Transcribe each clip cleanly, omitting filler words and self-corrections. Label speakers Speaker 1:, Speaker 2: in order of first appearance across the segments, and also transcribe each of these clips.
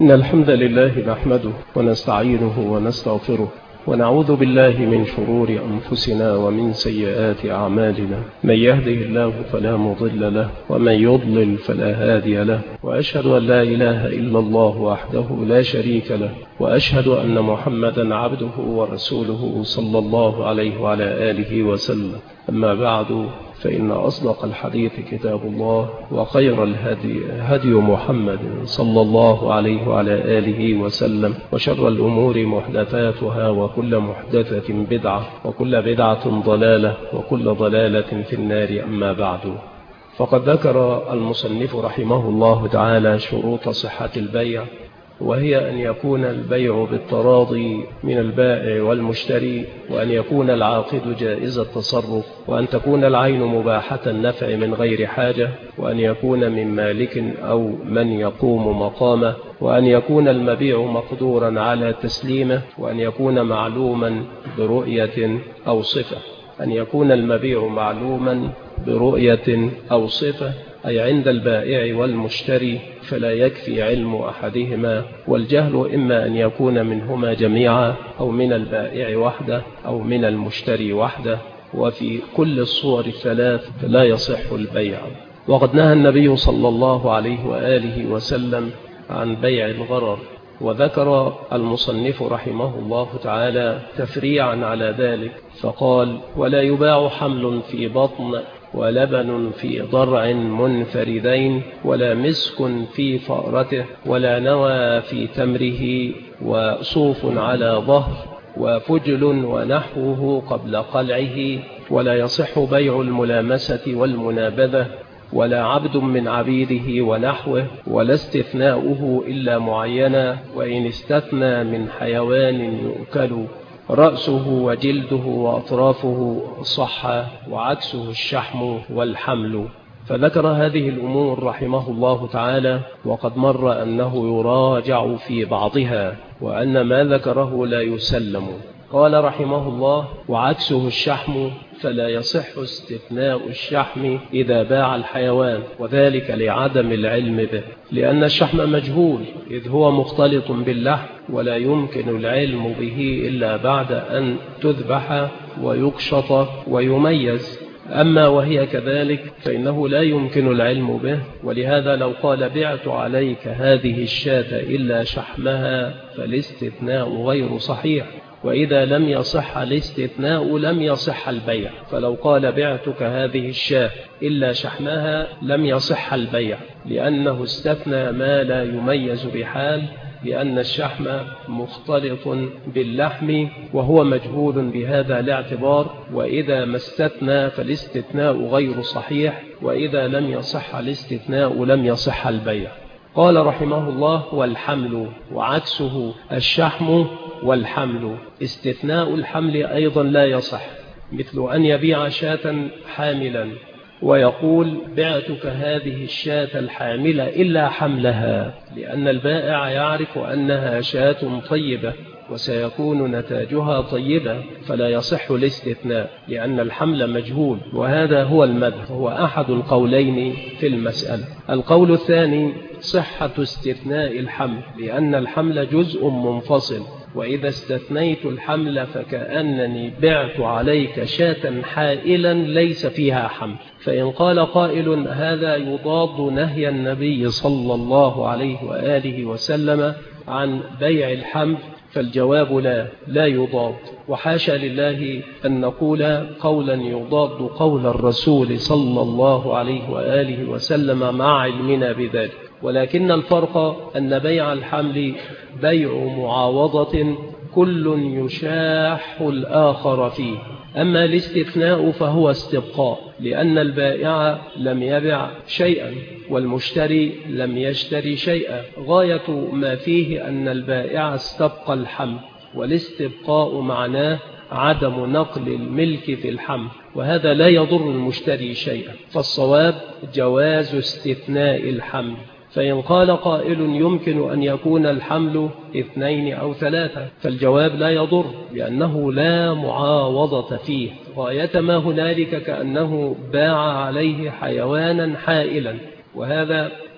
Speaker 1: إن الحمد لله نحمده ونستعينه ونستغفره ونعوذ بالله من شرور أنفسنا ومن سيئات أعمالنا. من يهده الله فلا مضل له ومن يضلل فلا هادي له، وأشهد أن لا إله إلا الله وحده لا شريك له، وأشهد أن محمدا عبده ورسوله صلى الله عليه وعلى آله وسلم. أما بعد، فإن أصدق الحديث كتاب الله، وخير الهدي هدي محمد صلى الله عليه وعلى آله وسلم، وشر الأمور محدثاتها، وكل محدثة بدعة، وكل بدعة ضلالة، وكل ضلالة في النار. أما بعد، فقد ذكر المصنف رحمه الله تعالى شروط صحة البيع، وهي أن يكون البيع بالتراضي من البائع والمشتري، وأن يكون العاقد جائز التصرف، وأن تكون العين مباحة النفع من غير حاجة، وأن يكون من مالك أو من يقوم مقامه، وأن يكون المبيع مقدورا على تسليمه، وأن يكون معلوما برؤية أو صفة. أن يكون المبيع معلوما برؤية أو صفة، أي عند البائع والمشتري، فلا يكفي علم أحدهما، والجهل إما أن يكون منهما جميعا، أو من البائع وحده، أو من المشتري وحده، وفي كل الصور الثلاث لا يصح البيع. وقد نهى النبي صلى الله عليه وآله وسلم عن بيع الغرر، وذكر المصنف رحمه الله تعالى تفريعا على ذلك، فقال: ولا يباع حمل في بطن، ولبن في ضرع منفردين، ولا مسك في فأرته، ولا نوى في تمره، وصوف على ظهر، وفجل ونحوه قبل قلعه. ولا يصح بيع الملامسة والمنابذة، ولا عبد من عبيده ونحوه، ولا استثناؤه إلا معينا، وإن استثنى من حيوان يؤكل رأسه وجلده وأطرافه صح، وعكسه الشحم والحمل. فذكر هذه الأمور رحمه الله تعالى، وقد مر أنه يراجع في بعضها، وأن ما ذكره لا يسلم. قال رحمه الله: وعكسه الشحم، فلا يصح استثناء الشحم إذا باع الحيوان، وذلك لعدم العلم به، لأن الشحم مجهول إذ هو مختلط باللحم، ولا يمكن العلم به إلا بعد أن تذبح ويقشط ويميز. أما وهي كذلك فإنه لا يمكن العلم به، ولهذا لو قال: بعت عليك هذه الشاة إلا شحمها، فالاستثناء غير صحيح، وإذا لم يصح الاستثناء لم يصح البيع. فلو قال: بعتك هذه الشاة إلا شحمها، لم يصح البيع، لأنه استثنى ما لا يميز بحال، لأن الشحم مختلط باللحم وهو مجهول بهذا الاعتبار، وإذا ما استثنى فالاستثناء غير صحيح، وإذا لم يصح الاستثناء لم يصح البيع. قال رحمه الله: والحمل، وعكسه الشحم والحمل. استثناء الحمل أيضا لا يصح، مثل أن يبيع شاة حاملا ويقول: بعتك هذه الشاة الحاملة إلا حملها، لأن البائع يعرف أنها شاة طيبة وسيكون نتاجها طيبة، فلا يصح الاستثناء لأن الحمل مجهول. وهذا هو المذهب، هو أحد القولين في المسألة. القول الثاني صحة استثناء الحمل، لأن الحمل جزء منفصل، وإذا استثنيت الحمل فكأنني بعت عليك شاة حائلا ليس فيها حمل. فإن قال قائل: هذا يضاد نهي النبي صلى الله عليه وآله وسلم عن بيع الحمل، فالجواب لا يضاد، وحاشا لله أن نقول قولا يضاد قول الرسول صلى الله عليه وآله وسلم مع علمنا بذلك. ولكن الفرق أن بيع الحمل بيع معاوضة كل يشاح الآخر فيه، أما الاستثناء فهو استبقاء، لأن البائع لم يبع شيئا والمشتري لم يشتري شيئا، غاية ما فيه أن البائع استبقى الحمل، والاستبقاء معناه عدم نقل الملك في الحمل، وهذا لا يضر المشتري شيئا، فالصواب جواز استثناء الحمل. فإن قال قائل: يمكن أن يكون الحمل 2 أو 3، فالجواب لا يضر، لأنه لا معاوضة فيه، غاية ما هنالك كأنه باع عليه حيوانا حائلا، وهذا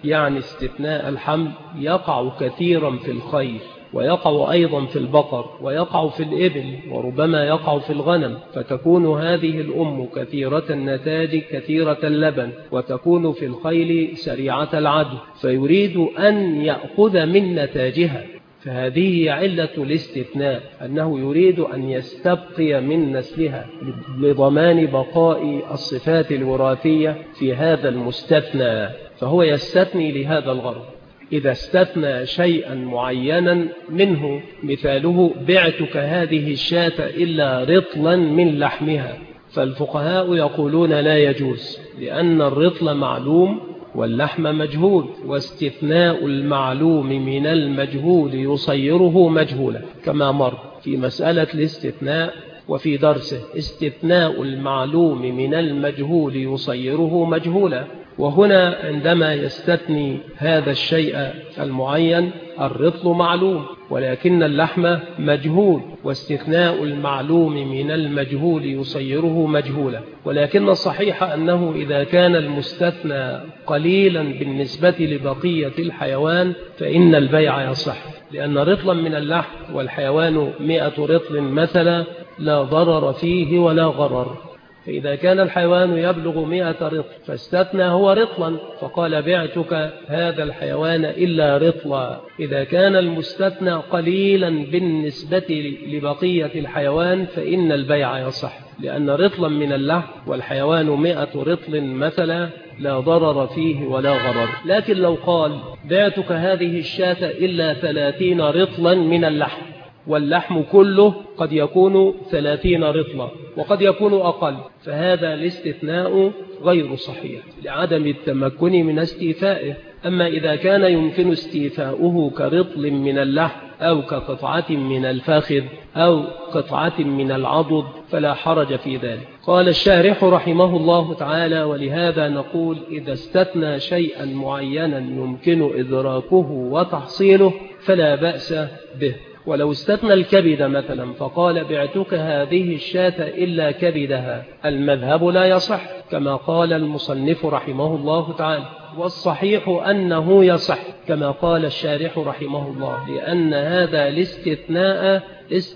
Speaker 1: يعني استثناء الحمل يقع كثيرا في الخيل، ويقع أيضا في البقر، ويقع في الإبل، وربما يقع في الغنم، فتكون هذه الأم كثيرة النتاج كثيرة اللبن، وتكون في الخيل سريعة العدو، فيريد أن يأخذ من نتاجها. فهذه علة الاستثناء، أنه يريد أن يستبقي من نسلها لضمان بقاء الصفات الوراثية في هذا المستثنى، فهو يستثني لهذا الغرض. إذا استثنى شيئا معينا منه، مثاله بعتك هذه الشاة إلا رطلا من لحمها، فالفقهاء يقولون لا يجوز، لأن الرطل معلوم واللحم مجهول، واستثناء المعلوم من المجهول يصيره مجهولا، كما مر في مسألة الاستثناء وفي درسه. استثناء المعلوم من المجهول يصيره مجهولا، وهنا عندما يستثني هذا الشيء المعين، الرطل معلوم ولكن اللحم مجهول، واستثناء المعلوم من المجهول يصيره مجهولا. ولكن الصحيح أنه إذا كان المستثنى قليلا بالنسبة لبقية الحيوان فإن البيع يصح، لأن رطلا من اللحم والحيوان 100 رطل مثلا لا ضرر فيه ولا غرر. فإذا كان الحيوان يبلغ 100 رطل فاستثنى هو رطلا فقال بعتك هذا الحيوان إلا رطلا. إذا كان المستثنى قليلا بالنسبة لبقية الحيوان فإن البيع يصح، لأن رطلا من اللحم والحيوان 100 رطل مثلا لا ضرر فيه ولا غرر. لكن لو قال بعتك هذه الشاة إلا 30 رطلا من اللحم، واللحم كله قد يكون 30 رطلا وقد يكون أقل، فهذا الاستثناء غير صحيح لعدم التمكن من استيفائه. أما إذا كان يمكن استيفاؤه كرطل من اللحم أو كقطعة من الفخذ أو قطعة من العضد فلا حرج في ذلك. قال الشارح رحمه الله تعالى: ولهذا نقول إذا استثنى شيئا معينا يمكن إدراكه وتحصيله فلا بأس به. ولو استثنى الكبد مثلا فقال بعتك هذه الشاة إلا كبدها، المذهب لا يصح كما قال المصنف رحمه الله تعالى، والصحيح أنه يصح كما قال الشارح رحمه الله، لأن هذا الاستثناء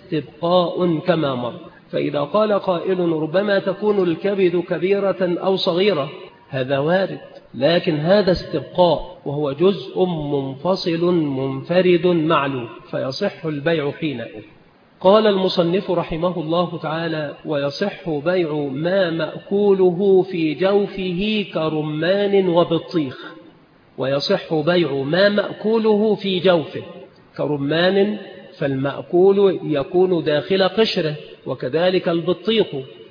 Speaker 1: استبقاء كما مر. فإذا قال قائل ربما تكون الكبد كبيرة أو صغيرة، هذا وارد، لكن هذا استبقاء وهو جزء منفصل منفرد معلوم، فيصح البيع حينئذ. قال المصنف رحمه الله تعالى: ويصح بيع ما مأكوله في جوفه كرمان وبطيخ. ويصح بيع ما مأكوله في جوفه كرمان، فالمأكول يكون داخل قشره، وكذلك البطيخ.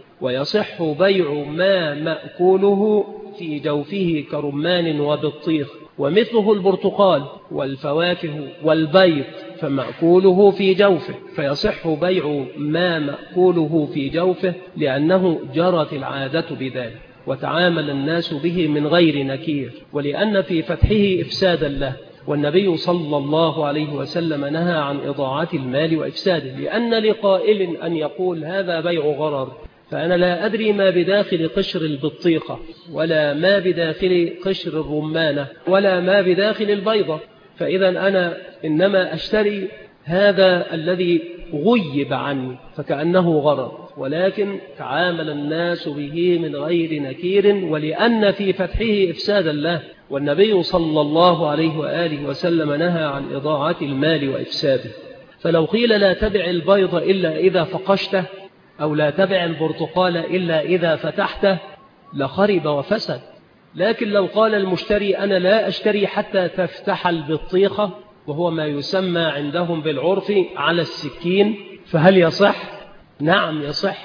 Speaker 1: ويصح بيع ما مأكوله في جوفه كرمان وبطيخ، ومثله البرتقال والفواكه والبيض فمأكوله في جوفه، فيصح بيع ما مأكوله في جوفه لأنه جرت العادة بذلك وتعامل الناس به من غير نكير، ولأن في فتحه إفسادا له، والنبي صلى الله عليه وسلم نهى عن إضاعة المال وإفساده. لأن لقائل أن يقول هذا بيع غرر، فأنا لا أدري ما بداخل قشر البطيخة ولا ما بداخل قشر الرمانة ولا ما بداخل البيضة، فإذا أنا إنما أشتري هذا الذي غيب عني فكأنه غرر، ولكن تعامل الناس به من غير نكير، ولأن في فتحه إفسادا له، والنبي صلى الله عليه وآله وسلم نهى عن إضاعة المال وإفساده. فلو قيل لا تبع البيض إلا إذا فقشته، أو لا تبع البرتقال إلا إذا فتحته، لخرب وفسد. لكن لو قال المشتري أنا لا أشتري حتى تفتح البطيخة، وهو ما يسمى عندهم بالعرف على السكين، فهل يصح؟ نعم يصح،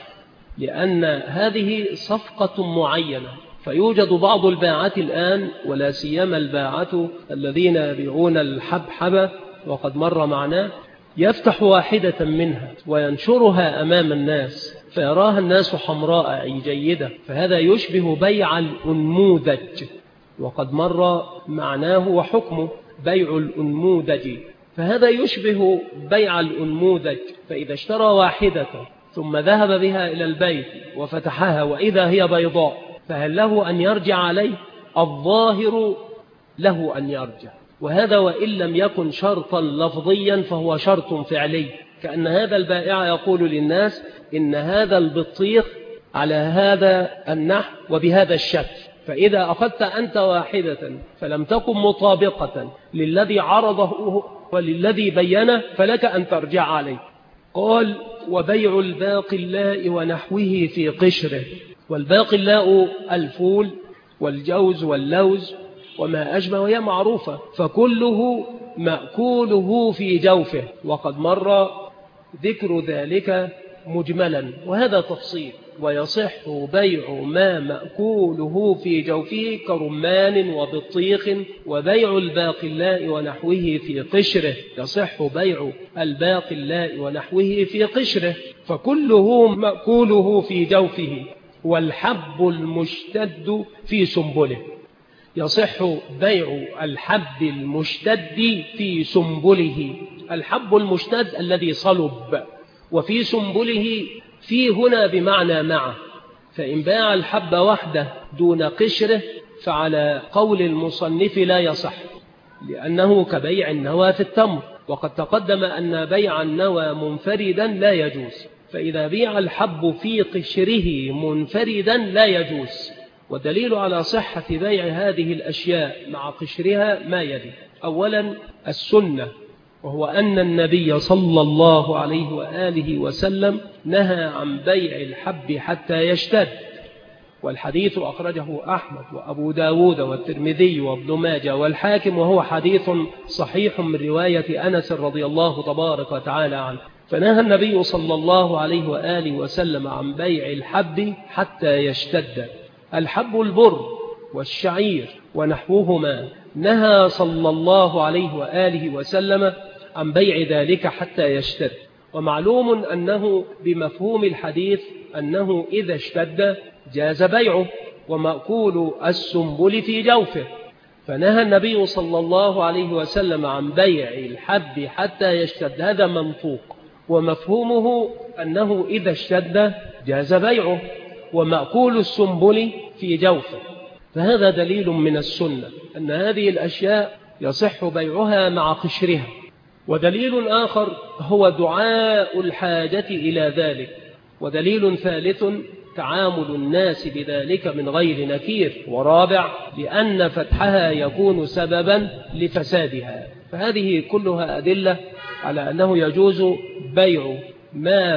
Speaker 1: لأن هذه صفقة معينة. فيوجد بعض الباعات الآن، ولا سيما الباعة الذين يبيعون الحبحبة وقد مر معنا، يفتح واحدة منها وينشرها أمام الناس فيراها الناس حمراء أي جيدة، فهذا يشبه بيع الأنموذج، وقد مر معناه وحكمه بيع الأنموذج، فهذا يشبه بيع الأنموذج. فإذا اشترى واحدة ثم ذهب بها إلى البيت وفتحها وإذا هي بيضاء، فهل له أن يرجع عليه؟ الظاهر له أن يرجع. وهذا وإن لم يكن شرطا لفظيا فهو شرط فعلي، كأن هذا البائع يقول للناس إن هذا البطيخ على هذا النحو وبهذا الشكل، فإذا أخذت أنت واحدة فلم تكن مطابقة للذي عرضه وللذي بينه فلك أن ترجع عليه. قال وبيع الباقلاء ونحوه في قشره. والباقلاء الفول والجوز واللوز وما أشبه، وهي معروفة، فكله مأكوله في جوفه، وقد مر ذكر ذلك مجملا، وهذا تفصيل. ويصح بيع ما مأكوله في جوفه كرمان وبطيخ، وبيع الباقلاء ونحوه في قشره. يصح بيع الباقلاء ونحوه في قشره، فكله مأكوله في جوفه، والحب المشتد في سنبله. يصح بيع الحب المشتد في سنبله. الحب المشتد الذي صلب، وفي سنبله في هنا بمعنى معه، فإن باع الحب وحده دون قشره فعلى قول المصنف لا يصح، لأنه كبيع النوى في التمر، وقد تقدم أن بيع النوى منفردا لا يجوز، فإذا بيع الحب في قشره منفردا لا يجوز. والدليل على صحة بيع هذه الأشياء مع قشرها ما يلي: أولا السنة، وهو أن النبي صلى الله عليه وآله وسلم نهى عن بيع الحب حتى يشتد، والحديث أخرجه أحمد وأبو داود والترمذي وابن ماجه والحاكم، وهو حديث صحيح من رواية أنس رضي الله تبارك وتعالى عنه. فنهى النبي صلى الله عليه وآله وسلم عن بيع الحب حتى يشتد. الحب البر والشعير ونحوهما نهى صلى الله عليه وآله وسلم عن بيع ذلك حتى يشتد. ومعلوم أنه بمفهوم الحديث أنه إذا اشتد جاز بيعه، ومأكول السنبل في جوفه، فنهى النبي صلى الله عليه وسلم عن بيع الحب حتى يشتد. هذا منطوق، ومفهومه أنه إذا اشتد جاز بيعه، ومأكول السنبل في جوفه. فهذا دليل من السنة أن هذه الأشياء يصح بيعها مع قشرها. ودليل آخر هو دعاء الحاجة إلى ذلك. ودليل ثالث تعامل الناس بذلك من غير نكير. ورابع لأن فتحها يكون سببا لفسادها. فهذه كلها أدلة على أنه يجوز بيع ما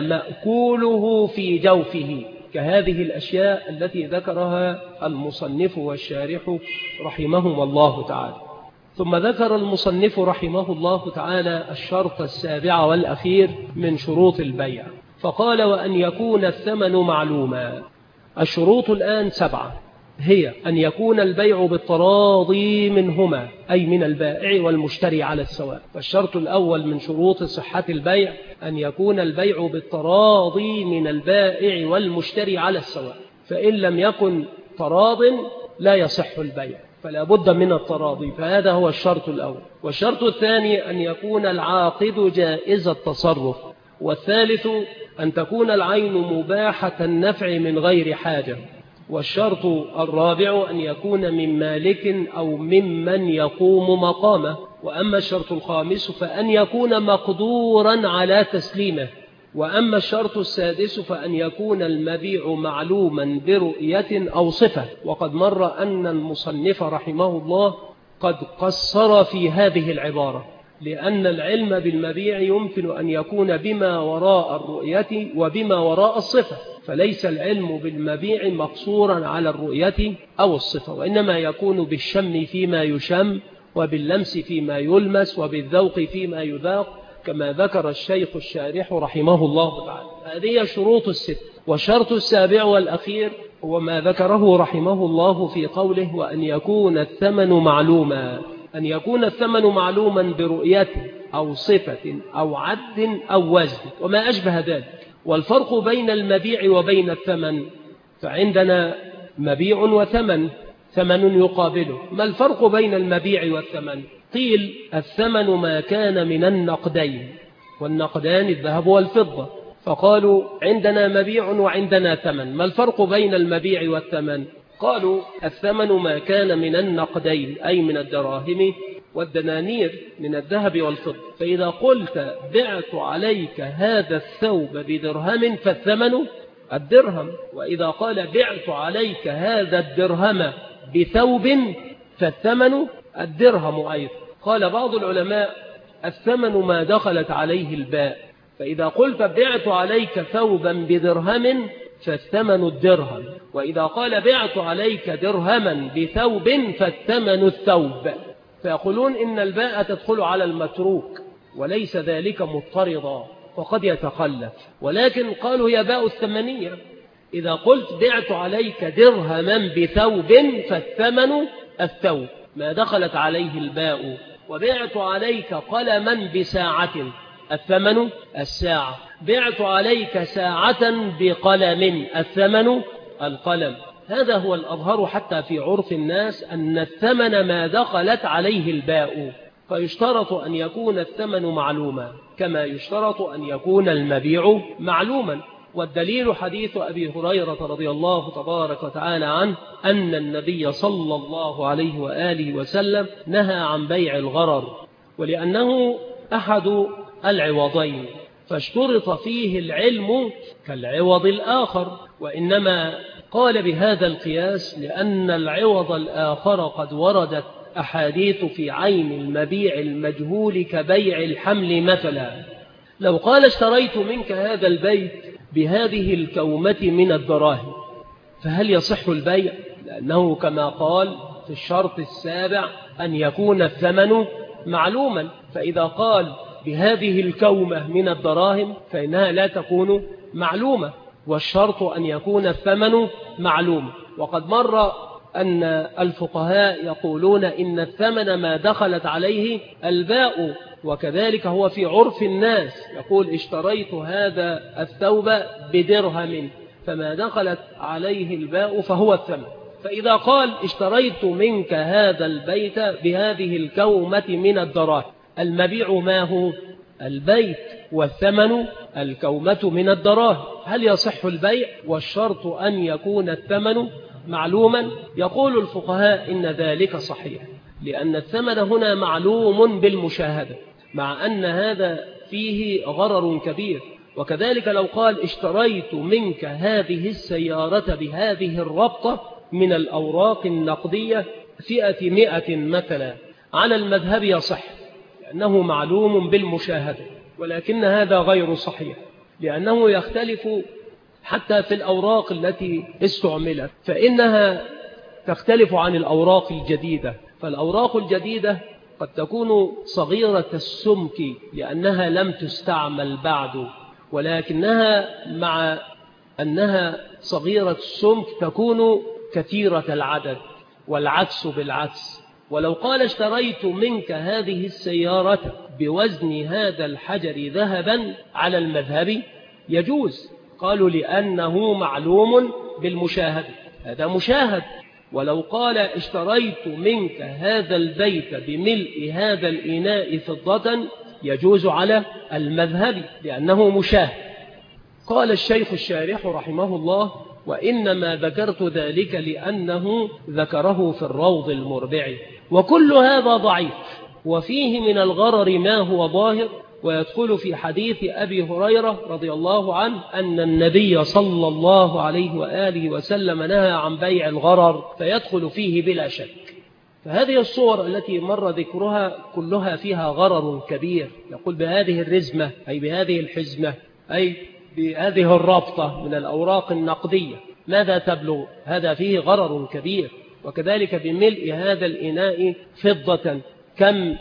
Speaker 1: مأكوله في جوفه، كهذه الأشياء التي ذكرها المصنف والشارح رحمهم الله تعالى. ثم ذكر المصنف رحمه الله تعالى الشرط السابع والأخير من شروط البيع، فقال وأن يكون الثمن معلوما. الشروط الآن 7، هي أن يكون البيع بالتراضي منهما، أي من البائع والمشتري على السواء. والشرط الأول من شروط صحة البيع أن يكون البيع بالتراضي من البائع والمشتري على السواء، فإن لم يكن تراض لا يصح البيع، فلا بد من التراضي، فهذا هو الشرط الأول. والشرط الثاني أن يكون العاقد جائز التصرف. والثالث أن تكون العين مباحة النفع من غير حاجة. والشرط الرابع أن يكون من مالك أو ممن يقوم مقامه. وأما الشرط الخامس فأن يكون مقدورا على تسليمه. وأما الشرط السادس فأن يكون المبيع معلوما برؤية أو صفة. وقد مر أن المصنف رحمه الله قد قصر في هذه العبارة، لأن العلم بالمبيع يمكن أن يكون بما وراء الرؤية وبما وراء الصفة، فليس العلم بالمبيع مقصورا على الرؤية أو الصفة، وإنما يكون بالشم فيما يشم، وباللمس فيما يلمس، وبالذوق فيما يذاق، كما ذكر الشيخ الشارح رحمه الله تعالى. هذه الشروط الست. والشرط السابع والأخير هو ما ذكره رحمه الله في قوله وأن يكون الثمن معلوما. أن يكون الثمن معلوما برؤية أو صفة أو عد أو وزن وما أشبه ذلك. والفرق بين المبيع وبين الثمن، فعندنا مبيع وثمن، ثمن يقابله. ما الفرق بين المبيع والثمن؟ قيل الثمن ما كان من النقدين، والنقدان الذهب والفضة، فقالوا عندنا مبيع وعندنا ثمن. ما الفرق بين المبيع والثمن؟ قالوا الثمن ما كان من النقدين أي من الدراهم والدنانير من الذهب والفضة، فإذا قلت بعت عليك هذا الثوب بدرهم فالثمن الدرهم، وإذا قال بعت عليك هذا الدرهم بثوب فالثمن الدرهم أيضا. قال بعض العلماء الثمن ما دخلت عليه الباء، فإذا قلت بعت عليك ثوبا بدرهم فالثمن الدرهم، وإذا قال بعت عليك درهما بثوب فالثمن الثوب. فيقولون إن الباء تدخل على المتروك وليس ذلك مضطردا فقد يتخلف، ولكن قالوا هي باء الثمنية. إذا قلت بعت عليك درهما بثوب فالثمن الثوب ما دخلت عليه الباء، وبعت عليك قلما بساعة الثمن الساعة، بعت عليك ساعة بقلم الثمن القلم. هذا هو الأظهر حتى في عرف الناس أن الثمن ما دخلت عليه الباء، فيشترط أن يكون الثمن معلوما كما يشترط أن يكون المبيع معلوما. والدليل حديث أبي هريرة رضي الله تبارك وتعالى عنه أن النبي صلى الله عليه وآله وسلم نهى عن بيع الغرر، ولأنه أحد العوضين فاشترط فيه العلم كالعوض الآخر، وإنما قال بهذا القياس لأن العوض الآخر قد وردت أحاديث في عين المبيع المجهول كبيع الحمل مثلا. لو قال اشتريت منك هذا البيت بهذه الكومة من الدراهم فهل يصح البيع؟ لأنه كما قال في الشرط السابع أن يكون الثمن معلوما، فإذا قال بهذه الكومة من الدراهم فإنها لا تكون معلومة، والشرط أن يكون الثمن معلوم. وقد مر أن الفقهاء يقولون إن الثمن ما دخلت عليه الباء، وكذلك هو في عرف الناس يقول اشتريت هذا الثوب بدرهم فما دخلت عليه الباء فهو الثمن. فإذا قال اشتريت منك هذا البيت بهذه الكومة من الدراهم، المبيع ما هو؟ البيت، والثمن الكومة من الدراهم، هل يصح البيع؟ والشرط أن يكون الثمن معلوما. يقول الفقهاء إن ذلك صحيح، لأن الثمن هنا معلوم بالمشاهدة، مع أن هذا فيه غرر كبير. وكذلك لو قال اشتريت منك هذه السيارة بهذه الربطة من الأوراق النقدية فئة 100 مثلا، على المذهب يصح لأنه معلوم بالمشاهدة، ولكن هذا غير صحيح لأنه يختلف حتى في الأوراق التي استعملت، فإنها تختلف عن الأوراق الجديدة. فالأوراق الجديدة قد تكون صغيرة السمك لأنها لم تستعمل بعد، ولكنها مع أنها صغيرة السمك تكون كثيرة العدد، والعكس بالعكس. ولو قال اشتريت منك هذه السيارة بوزن هذا الحجر ذهبا على المذهب يجوز، قالوا لأنه معلوم بالمشاهد، هذا مشاهد. ولو قال اشتريت منك هذا البيت بملء هذا الإناء فضة يجوز على المذهب لأنه مشاهد. قال الشيخ الشارح رحمه الله وإنما ذكرت ذلك لأنه ذكره في الروض المربع، وكل هذا ضعيف وفيه من الغرر ما هو ظاهر، ويدخل في حديث أبي هريرة رضي الله عنه أن النبي صلى الله عليه وآله وسلم نهى عن بيع الغرر، فيدخل فيه بلا شك. فهذه الصور التي مر ذكرها كلها فيها غرر كبير، يقول بهذه الرزمة أي بهذه الحزمة أي بهذه الرابطة من الأوراق النقدية ماذا تبلغ؟ هذا فيه غرر كبير. وكذلك بملء هذا الإناء فضة كم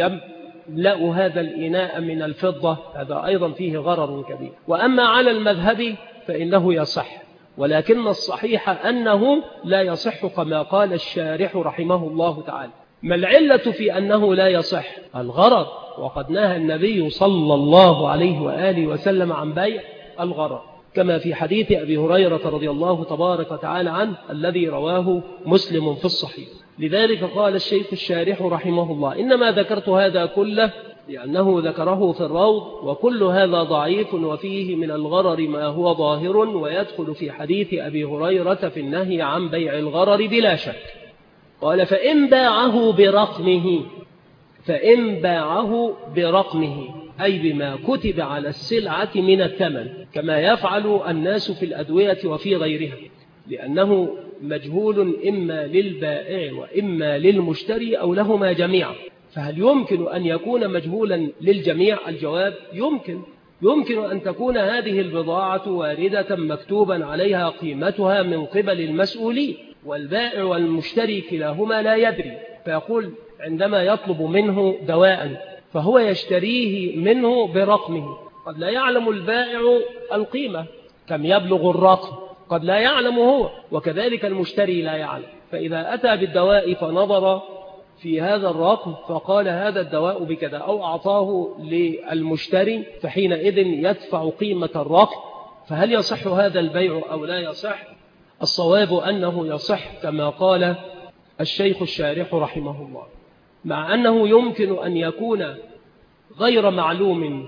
Speaker 1: يملأ هذا الإناء من الفضة، هذا أيضا فيه غرر كبير. وأما على المذهب فإنه يصح، ولكن الصحيح أنه لا يصح كما قال الشارح رحمه الله تعالى. ما العلة في أنه لا يصح؟ الغرر، وقد نهى النبي صلى الله عليه وآله وسلم عن بيع الغرر كما في حديث أبي هريرة رضي الله تبارك وتعالى عنه الذي رواه مسلم في الصحيح. لذلك قال الشيخ الشارح رحمه الله إنما ذكرت هذا كله لأنه ذكره في الروض: وكل هذا ضعيف وفيه من الغرر ما هو ظاهر، ويدخل في حديث أبي هريرة في النهي عن بيع الغرر بلا شك. قال: فإن باعه برقمه أي بما كتب على السلعة من الثمن، كما يفعل الناس في الأدوية وفي غيرها، لأنه مجهول إما للبائع وإما للمشتري أو لهما جميعا. فهل يمكن أن يكون مجهولا للجميع؟ الجواب: يمكن أن تكون هذه البضاعة واردة مكتوبا عليها قيمتها من قبل المسؤولين، والبائع والمشتري كلاهما لا يدري، فيقول عندما يطلب منه دواء فهو يشتريه منه برقمه. قد لا يعلم البائع القيمة كم يبلغ الرقم، قد لا يعلم هو، وكذلك المشتري لا يعلم. فإذا أتى بالدواء فنظر في هذا الرقم فقال هذا الدواء بكذا، أو أعطاه للمشتري، فحينئذ يدفع قيمة الرقم. فهل يصح هذا البيع أو لا يصح؟ الصواب أنه يصح كما قال الشيخ الشارح رحمه الله، مع أنه يمكن أن يكون غير معلوم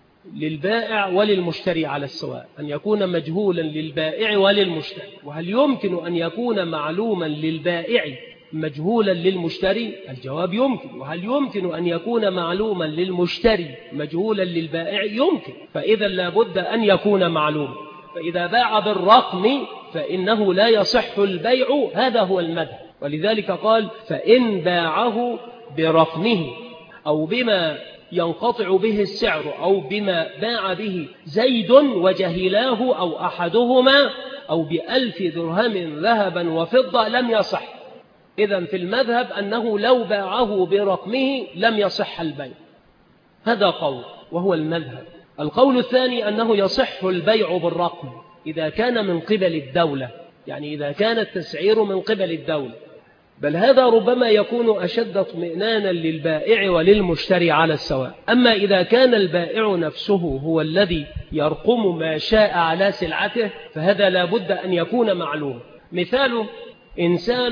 Speaker 1: للبائع وللمشتري على السواء، أن يكون مجهولا للبائع وللمشتري. وهل يمكن أن يكون معلوما للبائع مجهولا للمشتري؟ الجواب: يمكن. وهل يمكن أن يكون معلوما للمشتري مجهولا للبائع؟ يمكن. فإذا لابد أن يكون معلوم. فإذا باع بالرقم فإنه لا يصح البيع، هذا هو المذهب. ولذلك قال: فإن باعه برقمه، أو بما ينقطع به السعر، أو بما باع به زيد وجهلاه أو أحدهما، أو ب1000 درهم ذهبا وفضة، لم يصح. إذن في المذهب أنه لو باعه برقمه لم يصح البيع. هذا قول وهو المذهب. القول الثاني أنه يصح البيع بالرقم إذا كان من قبل الدولة، يعني إذا كان التسعير من قبل الدولة، بل هذا ربما يكون أشد اطمئنانا للبائع وللمشتري على السواء. أما إذا كان البائع نفسه هو الذي يرقم ما شاء على سلعته فهذا لا بد أن يكون معلوم. مثاله: إنسان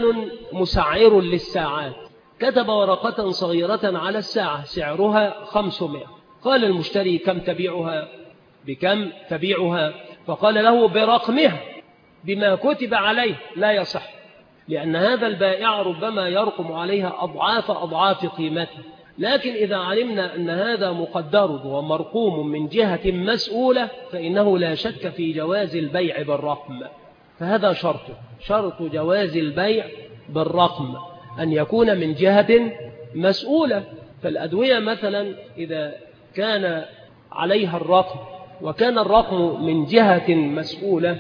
Speaker 1: مسعر للساعات كتب ورقة صغيرة على الساعة سعرها 500، قال المشتري: كم تبيعها؟ بكم تبيعها؟ فقال له: برقمها بما كتب عليه. لا يصح، لأن هذا البائع ربما يرقم عليها أضعاف قيمته. لكن إذا علمنا أن هذا مقدر ومرقوم من جهة مسؤولة فإنه لا شك في جواز البيع بالرقم. فهذا شرط جواز البيع بالرقم أن يكون من جهة مسؤولة. فالأدوية مثلا إذا كان عليها الرقم وكان الرقم من جهة مسؤولة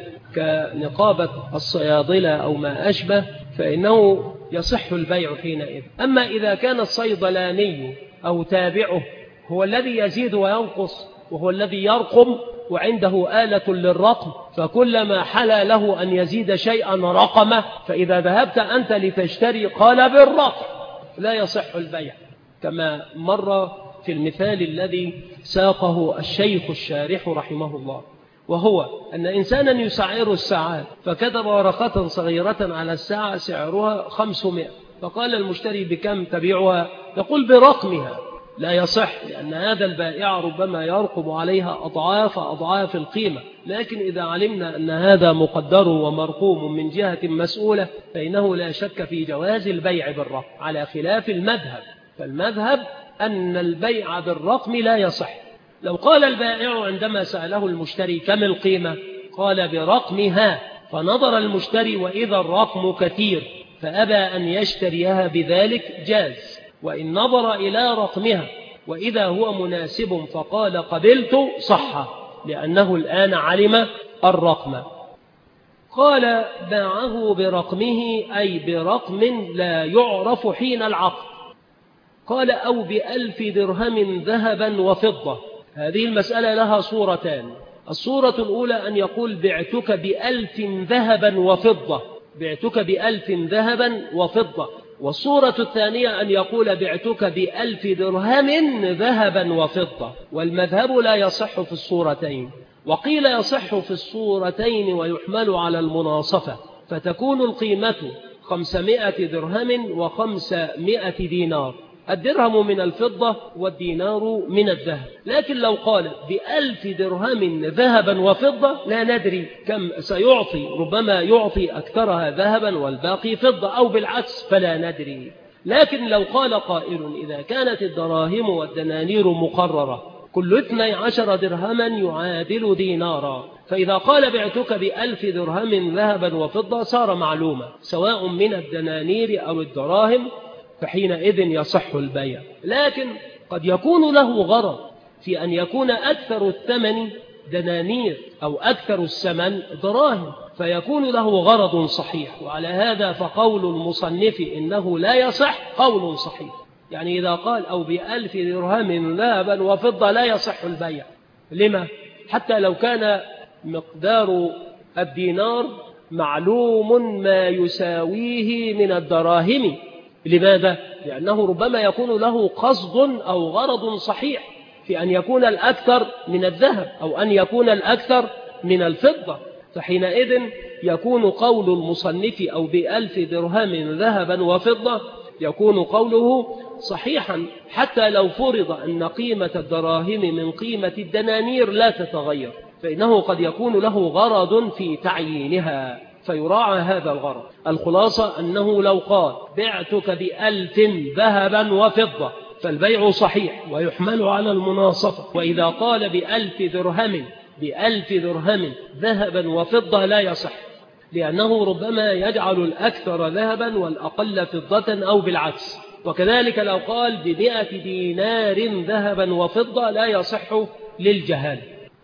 Speaker 1: كنقابة الصيادلة أو ما أشبه فإنه يصح البيع حينئذ. أما إذا كان الصيدلاني أو تابعه هو الذي يزيد وينقص وهو الذي يرقم وعنده آلة للرقم، فكلما حلى له أن يزيد شيئا رقمه، فإذا ذهبت أنت لتشتري قال بالرقم، لا يصح البيع، كما مر في المثال الذي ساقه الشيخ الشارح رحمه الله، وهو أن إنسانا يسعر الساعات فكتب ورقة صغيرة على الساعة سعرها 500، فقال المشتري: بكم تبيعها؟ يقول: برقمها. لا يصح، لأن هذا البائع ربما يرقم عليها أضعاف القيمة. لكن إذا علمنا أن هذا مقدر ومرقوم من جهة مسؤولة فإنه لا شك في جواز البيع بالرقم، على خلاف المذهب. فالمذهب أن البيع بالرقم لا يصح. لو قال البائع عندما سأله المشتري: كم القيمة؟ قال: برقمها، فنظر المشتري وإذا الرقم كثير فأبى أن يشتريها بذلك جاز. وإن نظر إلى رقمها وإذا هو مناسب فقال: قبلت، صح، لأنه الآن علم الرقم. قال: باعه برقمه أي برقم لا يعرف حين العقد. قال: أو ب1000 درهم ذهبا وفضة. هذه المسألة لها صورتان. الصورة الأولى أن يقول: بعتك ب1000 ذهبا وفضة، بعتك ب1000 ذهبا وفضة. والصورة الثانية أن يقول: بعتك ب1000 درهم ذهبا وفضة. والمذهب لا يصح في الصورتين، وقيل يصح في الصورتين ويحمل على المناصفة، فتكون القيمة 500 درهم و500 دينار، الدرهم من الفضة والدينار من الذهب. لكن لو قال ب1000 درهم ذهبا وفضة لا ندري كم سيعطي، ربما يعطي أكثرها ذهبا والباقي فضة، أو بالعكس فلا ندري. لكن لو قال قائل إذا كانت الدراهم والدنانير مقررة كل 12 درهما يعادل دينارا، فإذا قال بعتك ب1000 درهم ذهبا وفضة صار معلومة سواء من الدنانير أو الدراهم، فحينئذ يصح البيع. لكن قد يكون له غرض في أن يكون أكثر الثمن دنانير أو أكثر الثمن دراهم، فيكون له غرض صحيح، وعلى هذا فقول المصنف إنه لا يصح قول صحيح. يعني إذا قال أو ب1000 درهم ذهبا وفضة لا يصح البيع. لما؟ حتى لو كان مقدار الدينار معلوم ما يساويه من الدراهم. لماذا؟ لأنه ربما يكون له قصد أو غرض صحيح في أن يكون الأكثر من الذهب أو أن يكون الأكثر من الفضة، فحينئذ يكون قول المصنف أو ب1000 درهم ذهبا وفضة يكون قوله صحيحا، حتى لو فرض أن قيمة الدراهم من قيمة الدنانير لا تتغير، فإنه قد يكون له غرض في تعيينها فيراعى هذا الغرض. الخلاصة أنه لو قال بعتك ب1000 ذهبا وفضة فالبيع صحيح ويحمل على المناصفة، وإذا قال ب1000 درهم ذهبا وفضة لا يصح، لأنه ربما يجعل الأكثر ذهبا والأقل فضة أو بالعكس. وكذلك لو قال ب100 دينار ذهبا وفضة لا يصح للجهال.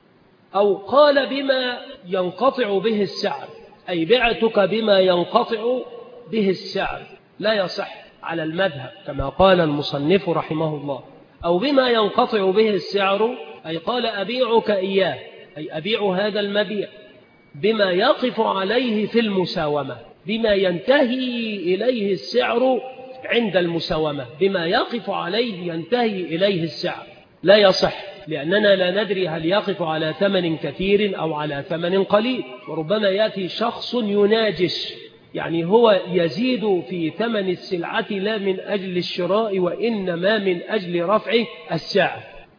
Speaker 1: أو قال بما ينقطع به السعر، أي بعتك بما ينقطع به السعر لا يصح على المذهب كما قال المصنف رحمه الله. أو بما ينقطع به السعر أي قال أبيعك إياه، أي أبيع هذا المبيع بما يقف عليه في المساومة، بما ينتهي إليه السعر عند المساومة، بما يقف عليه ينتهي إليه السعر لا يصح، لأننا لا ندري هل يقف على ثمن كثير أو على ثمن قليل. وربما يأتي شخص يناجش، يعني هو يزيد في ثمن السلعة لا من أجل الشراء وإنما من أجل رفع السعر،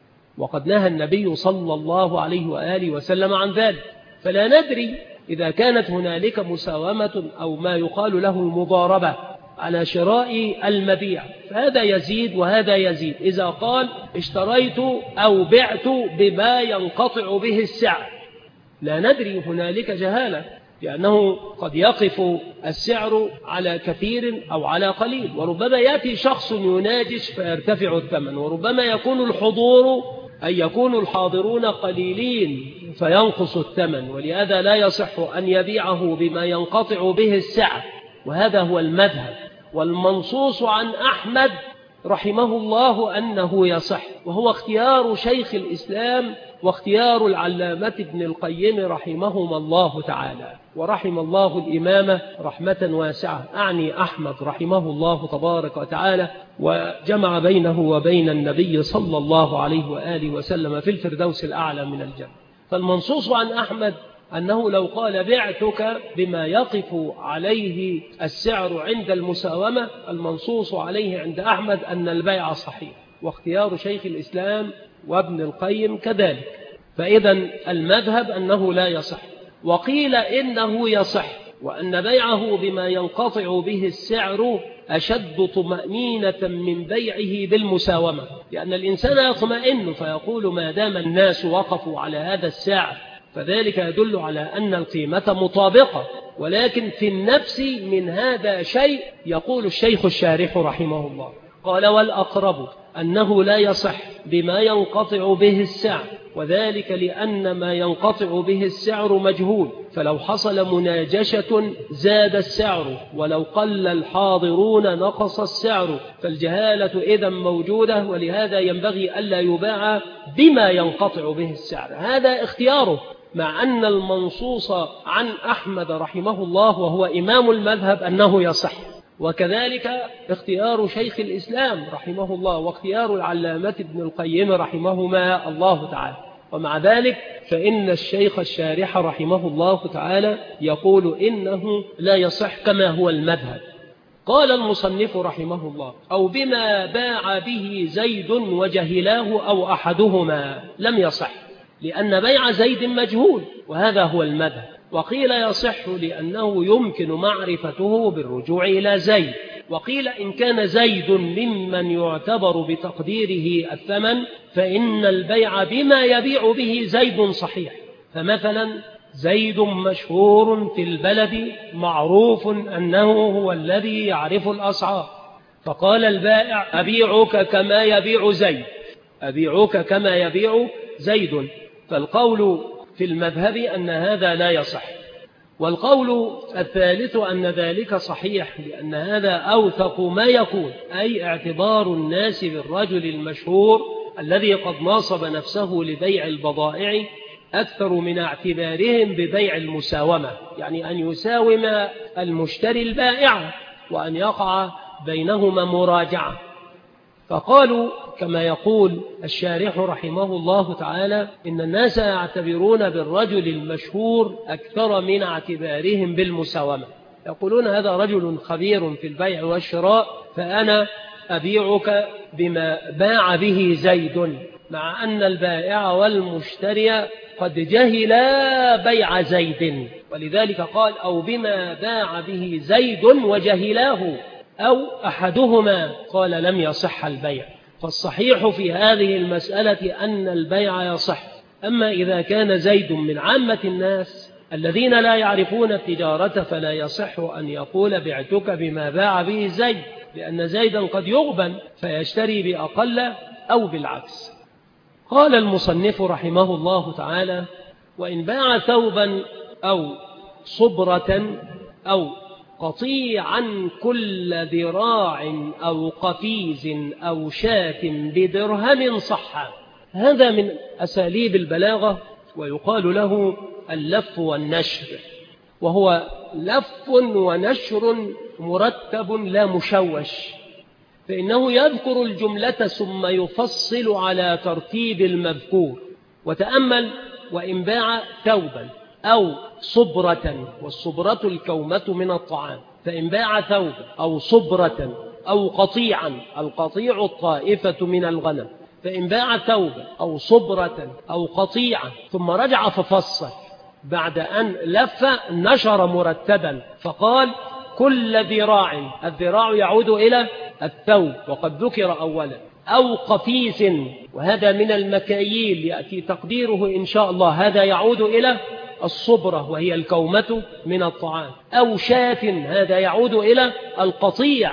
Speaker 1: وقد نهى النبي صلى الله عليه وآله وسلم عن ذلك. فلا ندري إذا كانت هنالك مساومة أو ما يقال له المضاربة على شراء المبيع، فهذا يزيد وهذا يزيد. إذا قال اشتريت أو بعت بما ينقطع به السعر لا ندري، هنالك جهالة، لأنه قد يقف السعر على كثير أو على قليل، وربما يأتي شخص يناجش فيرتفع الثمن، وربما يكون الحضور أي يكون الحاضرون قليلين فينقص الثمن، ولهذا لا يصح أن يبيعه بما ينقطع به السعر، وهذا هو المذهب. والمنصوص عن أحمد رحمه الله أنه يصح، وهو اختيار شيخ الإسلام واختيار العلامة ابن القيم رحمهما الله تعالى، ورحم الله الإمام رحمة واسعة، أعني أحمد رحمه الله تبارك وتعالى، وجمع بينه وبين النبي صلى الله عليه وآله وسلم في الفردوس الأعلى من الجنة. فالمنصوص عن أحمد أنه لو قال بعتك بما يقف عليه السعر عند المساومة، المنصوص عليه عند أحمد أن البيع صحيح، واختيار شيخ الإسلام وابن القيم كذلك. فإذا المذهب أنه لا يصح، وقيل إنه يصح، وأن بيعه بما ينقطع به السعر أشد طمأنينة من بيعه بالمساومة، لأن الإنسان يطمئن فيقول ما دام الناس وقفوا على هذا السعر فذلك يدل على أن القيمة مطابقة. ولكن في النفس من هذا شيء، يقول الشيخ الشارح رحمه الله قال والأقرب أنه لا يصح بما ينقطع به السعر، وذلك لأن ما ينقطع به السعر مجهول، فلو حصل مناجشة زاد السعر، ولو قل الحاضرون نقص السعر، فالجهالة إذا موجودة، ولهذا ينبغي ألا يباع بما ينقطع به السعر. هذا اختياره، مع أن المنصوص عن أحمد رحمه الله وهو إمام المذهب أنه يصح، وكذلك اختيار شيخ الإسلام رحمه الله واختيار العلامة ابن القيم رحمهما الله تعالى. ومع ذلك فإن الشيخ الشارح رحمه الله تعالى يقول إنه لا يصح كما هو المذهب. قال المصنف رحمه الله: أو بما باع به زيد وجهلاه أو أحدهما لم يصح، لأن بيع زيد مجهول، وهذا هو المذهب. وقيل يصح لأنه يمكن معرفته بالرجوع إلى زيد. وقيل إن كان زيد ممن يعتبر بتقديره الثمن فإن البيع بما يبيع به زيد صحيح. فمثلا زيد مشهور في البلد معروف أنه هو الذي يعرف الأسعار، فقال البائع: أبيعك كما يبيع زيد، أبيعك كما يبيع زيد. فالقول في المذهب أن هذا لا يصح. والقول الثالث أن ذلك صحيح، لأن هذا أوثق ما يكون، أي اعتبار الناس بالرجل المشهور الذي قد ناصب نفسه لبيع البضائع أكثر من اعتبارهم ببيع المساومة، يعني أن يساوم المشتري البائع وأن يقع بينهما مراجعة. فقالوا كما يقول الشارح رحمه الله تعالى: إن الناس يعتبرون بالرجل المشهور أكثر من اعتبارهم بالمساومة، يقولون هذا رجل خبير في البيع والشراء فأنا أبيعك بما باع به زيد، مع أن البائع والمشتري قد جهلا بيع زيد. ولذلك قال: أو بما باع به زيد وجهلاه أو أحدهما قال لم يصح البيع. فالصحيح في هذه المسألة أن البيع يصح. أما إذا كان زيد من عامة الناس الذين لا يعرفون التجارة فلا يصح أن يقول بعتك بما باع به زيد، لأن زيدا قد يغبن فيشتري بأقل أو بالعكس. قال المصنف رحمه الله تعالى: وإن باع ثوبا أو صبرة أو قطيعا كل ذراع أو قفيز أو شاة بدرهم صح. هذا من أساليب البلاغة، ويقال له اللف والنشر، وهو لف ونشر مرتب لا مشوش، فإنه يذكر الجملة ثم يفصل على ترتيب المذكور. وتأمل: وإن باع ثوبا أو صبرة، والصبرة الكومة من الطعام، فإن باع ثوبا أو صبرة أو قطيعا، القطيع الطائفة من الغنم، فإن باع ثوبا أو صبرة أو قطيعا، ثم رجع ففصل بعد أن لف نشر مرتبا فقال: كل ذراع، الذراع يعود إلى الثوب وقد ذكر أولا، أو قفيز، وهذا من المكاييل يأتي تقديره إن شاء الله، هذا يعود إلى الصبرة وهي الكومة من الطعام، أو شاة، هذا يعود إلى القطيع.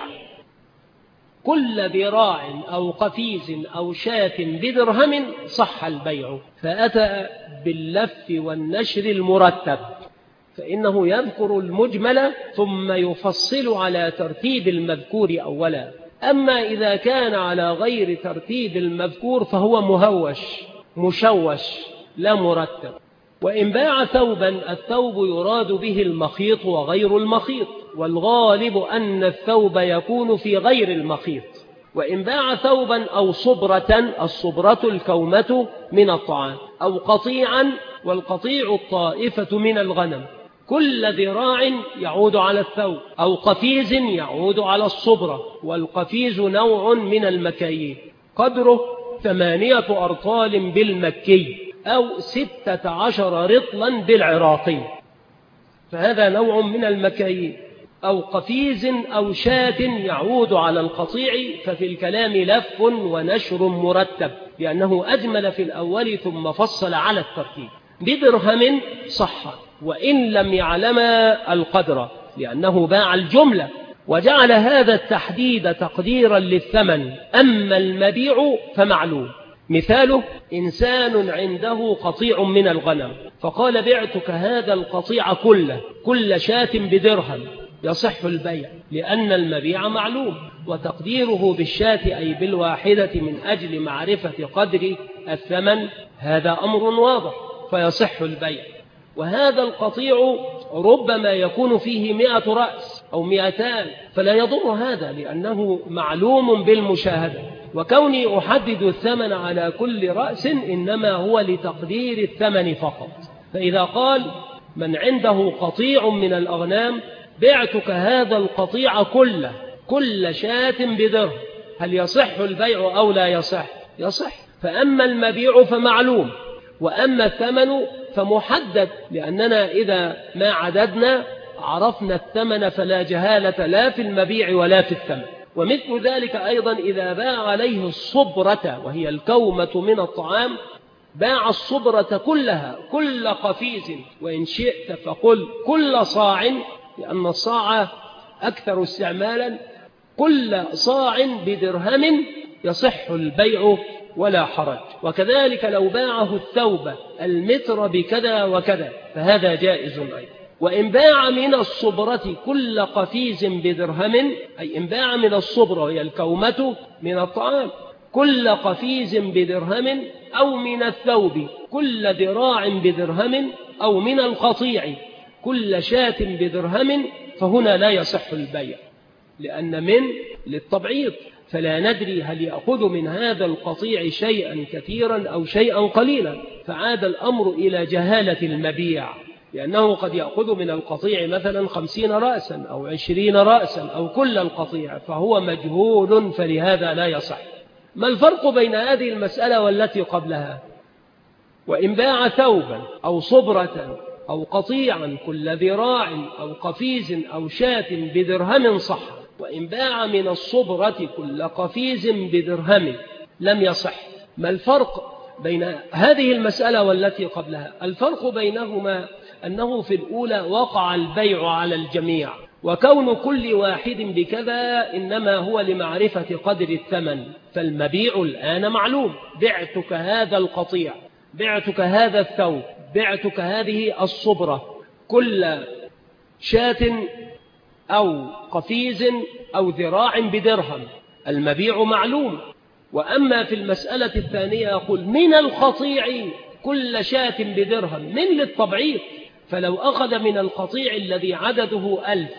Speaker 1: كل ذراع أو قفيز أو شاة بدرهم صح البيع. فأتى باللف والنشر المرتب، فإنه يذكر المجمل ثم يفصل على ترتيب المذكور أولا. أما إذا كان على غير ترتيب المذكور فهو مهوش مشوش لا مرتب. وإن باع ثوبا، الثوب يراد به المخيط وغير المخيط، والغالب أن الثوب يكون في غير المخيط. وإن باع ثوبا أو صبرة، الصبرة الكومة من الطعام، أو قطيعا، والقطيع الطائفة من الغنم، كل ذراع يعود على الثوب، أو قفيز يعود على الصبرة، والقفيز نوع من المكاييل قدره 8 أرطال بالمكي أو 16 رطلا بالعراقي، فهذا نوع من المكاييل. أو قفيز أو شاة يعود على القطيع، ففي الكلام لف ونشر مرتب، لأنه أجمل في الأول ثم فصل على الترتيب. بدرهم صح وإن لم يعلم القدر، لأنه باع الجملة وجعل هذا التحديد تقديرا للثمن. أما المبيع فمعلوم، مثاله: إنسان عنده قطيع من الغنم فقال: بعتك هذا القطيع كله، كل شاة بدرهم، يصح البيع لأن المبيع معلوم، وتقديره بالشاة أي بالواحدة من أجل معرفة قدر الثمن هذا أمر واضح فيصح البيع. وهذا القطيع ربما يكون فيه 100 رأس أو 200، فلا يضر هذا لأنه معلوم بالمشاهدة. وكوني أحدد الثمن على كل رأس إنما هو لتقدير الثمن فقط. فإذا قال من عنده قطيع من الأغنام: بعتك هذا القطيع كله، كل شاة بدرهم. هل يصح البيع أو لا يصح؟ يصح. فأما المبيع فمعلوم، وأما الثمن فمحدد، لأننا إذا ما عددنا عرفنا الثمن فلا جهالة لا في المبيع ولا في الثمن. ومثل ذلك أيضا إذا باع عليه الصبرة وهي الكومة من الطعام، باع الصبرة كلها كل قفيز، وإن شئت فقل كل صاع، لأن الصاع أكثر استعمالا، كل صاع بدرهم يصح البيع ولا حرج. وكذلك لو باعه الثوب المتر بكذا وكذا فهذا جائز أيضا. وإن باع من الصبرة كل قفيز بدرهم، أي إن باع من الصبرة وهي الكومة من الطعام كل قفيز بدرهم، أو من الثوب كل ذراع بدرهم، أو من القطيع كل شاة بدرهم، فهنا لا يصح البيع، لأن من للتبعيض، فلا ندري هل يأخذ من هذا القطيع شيئا كثيرا أو شيئا قليلا، فعاد الأمر إلى جهالة المبيع، لأنه قد يأخذ من القطيع مثلا 50 رأسا أو 20 رأسا أو كل القطيع، فهو مجهول، فلهذا لا يصح. ما الفرق بين هذه المسألة والتي قبلها؟ وإن باع ثوبا أو صبرة أو قطيعا كل ذراع أو قفيز أو شاة بدرهم صح، وإن باع من الصبرة كل قفيز بدرهم لم يصح. ما الفرق بين هذه المسألة والتي قبلها؟ الفرق بينهما أنه في الأولى وقع البيع على الجميع، وكون كل واحد بكذا إنما هو لمعرفة قدر الثمن، فالمبيع الآن معلوم، بعتك هذا القطيع، بعتك هذا الثوب، بعتك هذه الصبرة، كل شاة أو قفيز أو ذراع بدرهم، المبيع معلوم. وأما في المسألة الثانية يقول من القطيع كل شاة بدرهم، من للتبعيض، فلو أخذ من القطيع الذي عدده 1000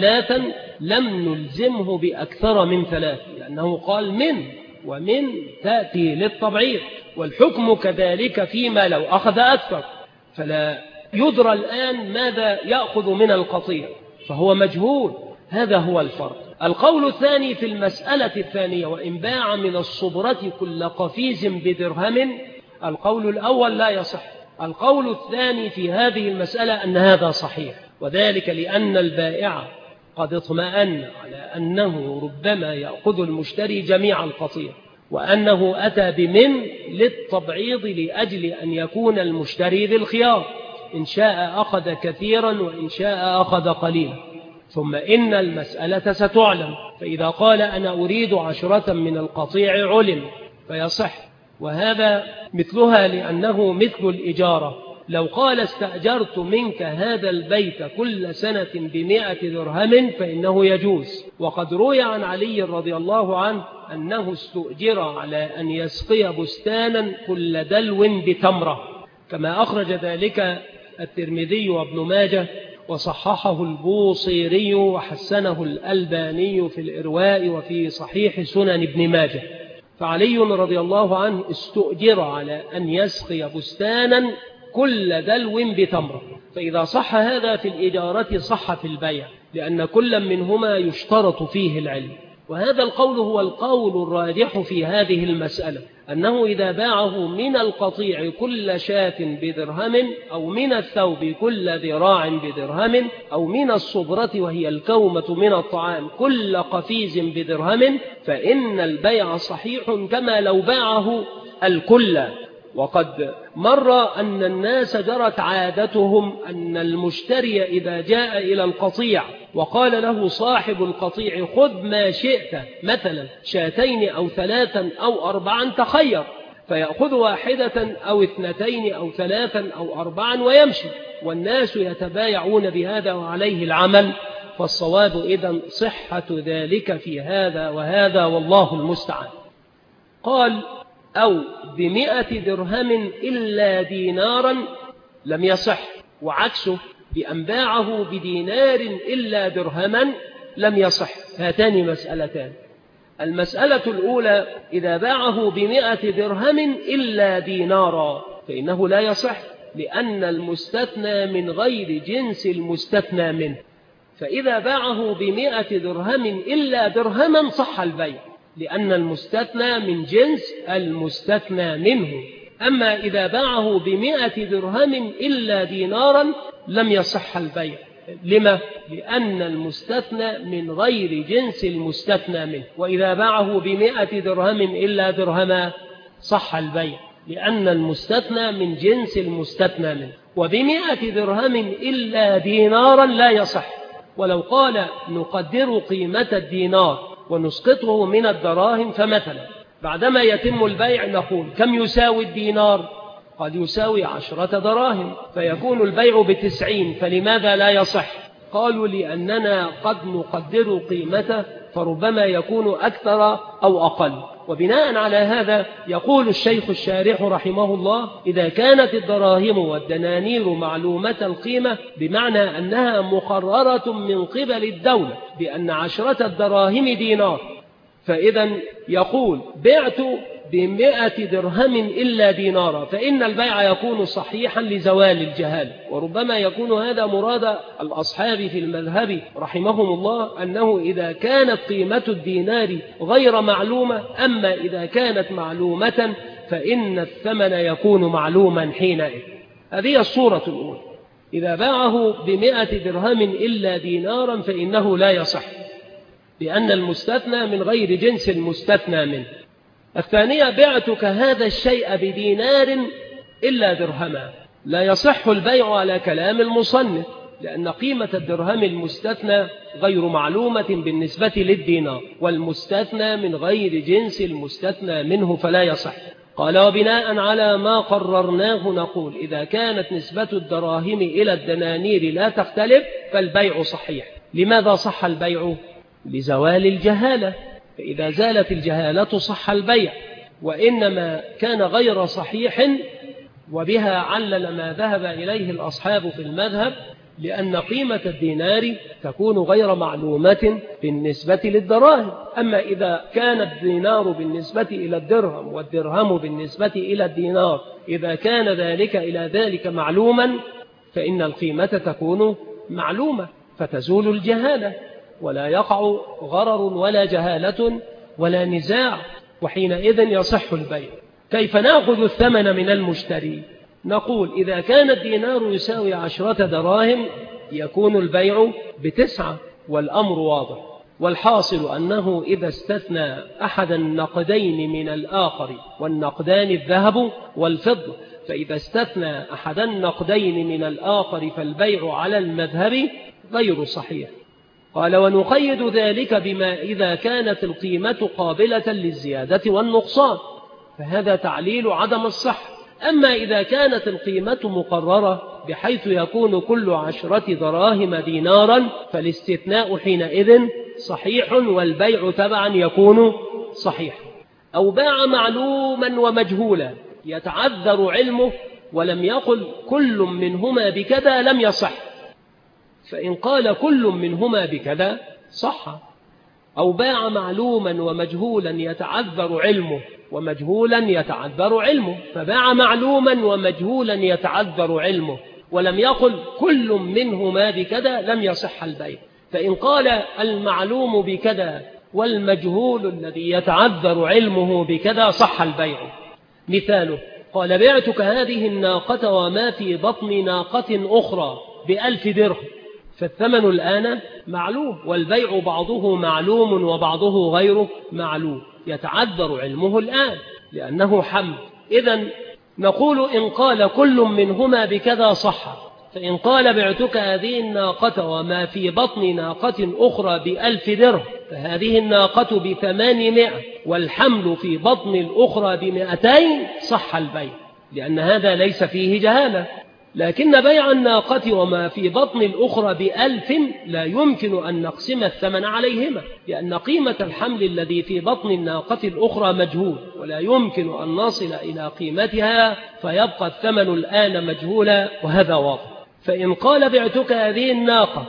Speaker 1: 3 لم نلزمه بأكثر من 3، لأنه قال من، ومن تأتي للتبعيض، والحكم كذلك فيما لو أخذ أكثر، فلا يدرى الآن ماذا يأخذ من القطيع، فهو مجهول. هذا هو الفرق. القول الثاني في المسألة الثانية وإن باع من الصبرة كل قفيز بدرهم، القول الأول لا يصح. القول الثاني في هذه المسألة أن هذا صحيح، وذلك لأن البائع قد اطمأن على أنه ربما يأخذ المشتري جميع القطيع، وأنه أتى بمن للتبعيض لأجل أن يكون المشتري ذي الخيار، إن شاء أخذ كثيرا وإن شاء أخذ قليلا. ثم إن المسألة ستعلم، فإذا قال أنا أريد 10 من القطيع علم فيصح، وهذا مثلها لأنه مثل الإجارة. لو قال استأجرت منك هذا البيت كل سنة ب100 درهم فإنه يجوز. وقد روي عن علي رضي الله عنه أنه استؤجر على أن يسقي بستانا كل دلو بتمرة، كما أخرج ذلك الترمذي وابن ماجه، وصححه البوصيري وحسنه الألباني في الإرواء وفي صحيح سنن ابن ماجه. فعلي رضي الله عنه استؤجر على أن يسقي بستانا كل دلو بتمرة، فإذا صح هذا في الإجارة صح في البيع، لأن كل منهما يشترط فيه العلم. وهذا القول هو القول الراجح في هذه المسألة، أنه إذا باعه من القطيع كل شاة بدرهم، أو من الثوب كل ذراع بدرهم، أو من الصبرة وهي الكومة من الطعام كل قفيز بدرهم، فإن البيع صحيح كما لو باعه الكل. وقد مر أن الناس جرت عادتهم أن المشتري إذا جاء إلى القطيع وقال له صاحب القطيع خذ ما شئت، مثلا 2 أو 3 أو 4 تخير، فيأخذ 1 أو 2 أو 3 أو 4 ويمشي، والناس يتبايعون بهذا وعليه العمل. فالصواب إذن صحة ذلك في هذا وهذا، والله المستعان. قال أو ب100 درهم إلا دينارا لم يصح، وعكسه بأن باعه بدينار إلا درهما لم يصح. هاتان مسألتان. المسألة الأولى إذا باعه ب100 درهم إلا دينارا فإنه لا يصح، لأن المستثنى من غير جنس المستثنى منه، فإذا باعه ب100 درهم إلا درهما صح البيع، لأن المستثنى من جنس المستثنى منه. أما إذا باعه ب100 درهم إلا دينارا لم يصح البيع. لما؟ لأن المستثنى من غير جنس المستثنى منه. وإذا باعه ب100 درهم إلا درهما صح البيع، لأن المستثنى من جنس المستثنى منه. وب100 درهم إلا دينارا لا يصح. ولو قال نقدر قيمة الدينار ونسقطه من الدراهم، فمثلا بعدما يتم البيع نقول كم يساوي الدينار؟ قد يساوي 10 دراهم، فيكون البيع ب90، فلماذا لا يصح؟ قالوا لأننا قد نقدر قيمته، فربما يكون أكثر أو أقل. وبناء على هذا يقول الشيخ الشارح رحمه الله: إذا كانت الدراهم والدنانير معلومة القيمة، بمعنى أنها مقررة من قبل الدولة بأن 10 دراهم دينار، فإذا يقول بعت ب100 درهم إلا دينارا، فإن البيع يكون صحيحا لزوال الجهالة. وربما يكون هذا مراد الأصحاب في المذهب رحمهم الله، أنه إذا كانت قيمة الدينار غير معلومة، أما إذا كانت معلومة فإن الثمن يكون معلوما حينئذ. هذه الصورة الأولى. إذا باعه ب100 درهم إلا دينارا فإنه لا يصح، لأن المستثنى من غير جنس المستثنى منه. الثانية: بعتك هذا الشيء بدينار إلا درهما، لا يصح البيع على كلام المصنف، لأن قيمة الدرهم المستثنى غير معلومة بالنسبة للدينار، والمستثنى من غير جنس المستثنى منه، فلا يصح. قال: وبناء على ما قررناه نقول إذا كانت نسبة الدراهم إلى الدنانير لا تختلف فالبيع صحيح. لماذا صح البيع؟ لزوال الجهالة، فإذا زالت الجهالة صح البيع. وإنما كان غير صحيح، وبها علل ما ذهب إليه الأصحاب في المذهب، لأن قيمة الدينار تكون غير معلومة بالنسبة للدراهم. أما إذا كان الدينار بالنسبة إلى الدرهم والدرهم بالنسبة إلى الدينار، إذا كان ذلك إلى ذلك معلوما فإن القيمة تكون معلومة، فتزول الجهالة، ولا يقع غرر ولا جهالة ولا نزاع، وحينئذ يصح البيع. كيف نأخذ الثمن من المشتري؟ نقول إذا كان الدينار يساوي 10 دراهم يكون البيع ب9، والأمر واضح. والحاصل أنه إذا استثنى أحد النقدين من الآخر، والنقدان الذهب والفضة، فإذا استثنى أحد النقدين من الآخر فالبيع على المذهب غير صحيح. قال: ونقيد ذلك بما إذا كانت القيمة قابلة للزيادة والنقصان، فهذا تعليل عدم الصحة. أما إذا كانت القيمة مقررة بحيث يكون كل 10 دراهم دينارا فالاستثناء حينئذ صحيح، والبيع تبعا يكون صحيح. أو باع معلوما ومجهولا يتعذر علمه ولم يقل كل منهما بكذا لم يصح، فإن قال كل منهما بكذا صح. أو باع معلوما ومجهولا يتعذر علمه ومجهولا يتعذر علمه، فباع معلوما ومجهولا يتعذر علمه ولم يقل كل منهما بكذا لم يصح البيع. فإن قال المعلوم بكذا والمجهول الذي يتعذر علمه بكذا صح البيع. مثاله: قال: بعتك هذه الناقة وما في بطن ناقة أخرى ب1000 درهم، فالثمن الآن معلوم، والبيع بعضه معلوم وبعضه غير معلوم، يتعذر علمه الآن لأنه حمل. إذن نقول إن قال كل منهما بكذا صح. فإن قال بعتك هذه الناقة وما في بطن ناقة أخرى ب1000 درهم، فهذه الناقة ب800 والحمل في بطن الأخرى ب200، صح البيع، لأن هذا ليس فيه جهالة. لكن بيع الناقة وما في بطن الأخرى ب1000 لا يمكن أن نقسم الثمن عليهما، لأن قيمة الحمل الذي في بطن الناقة الأخرى مجهول، ولا يمكن أن نصل إلى قيمتها، فيبقى الثمن الآن مجهولا، وهذا واضح. فإن قال بعتك هذه الناقة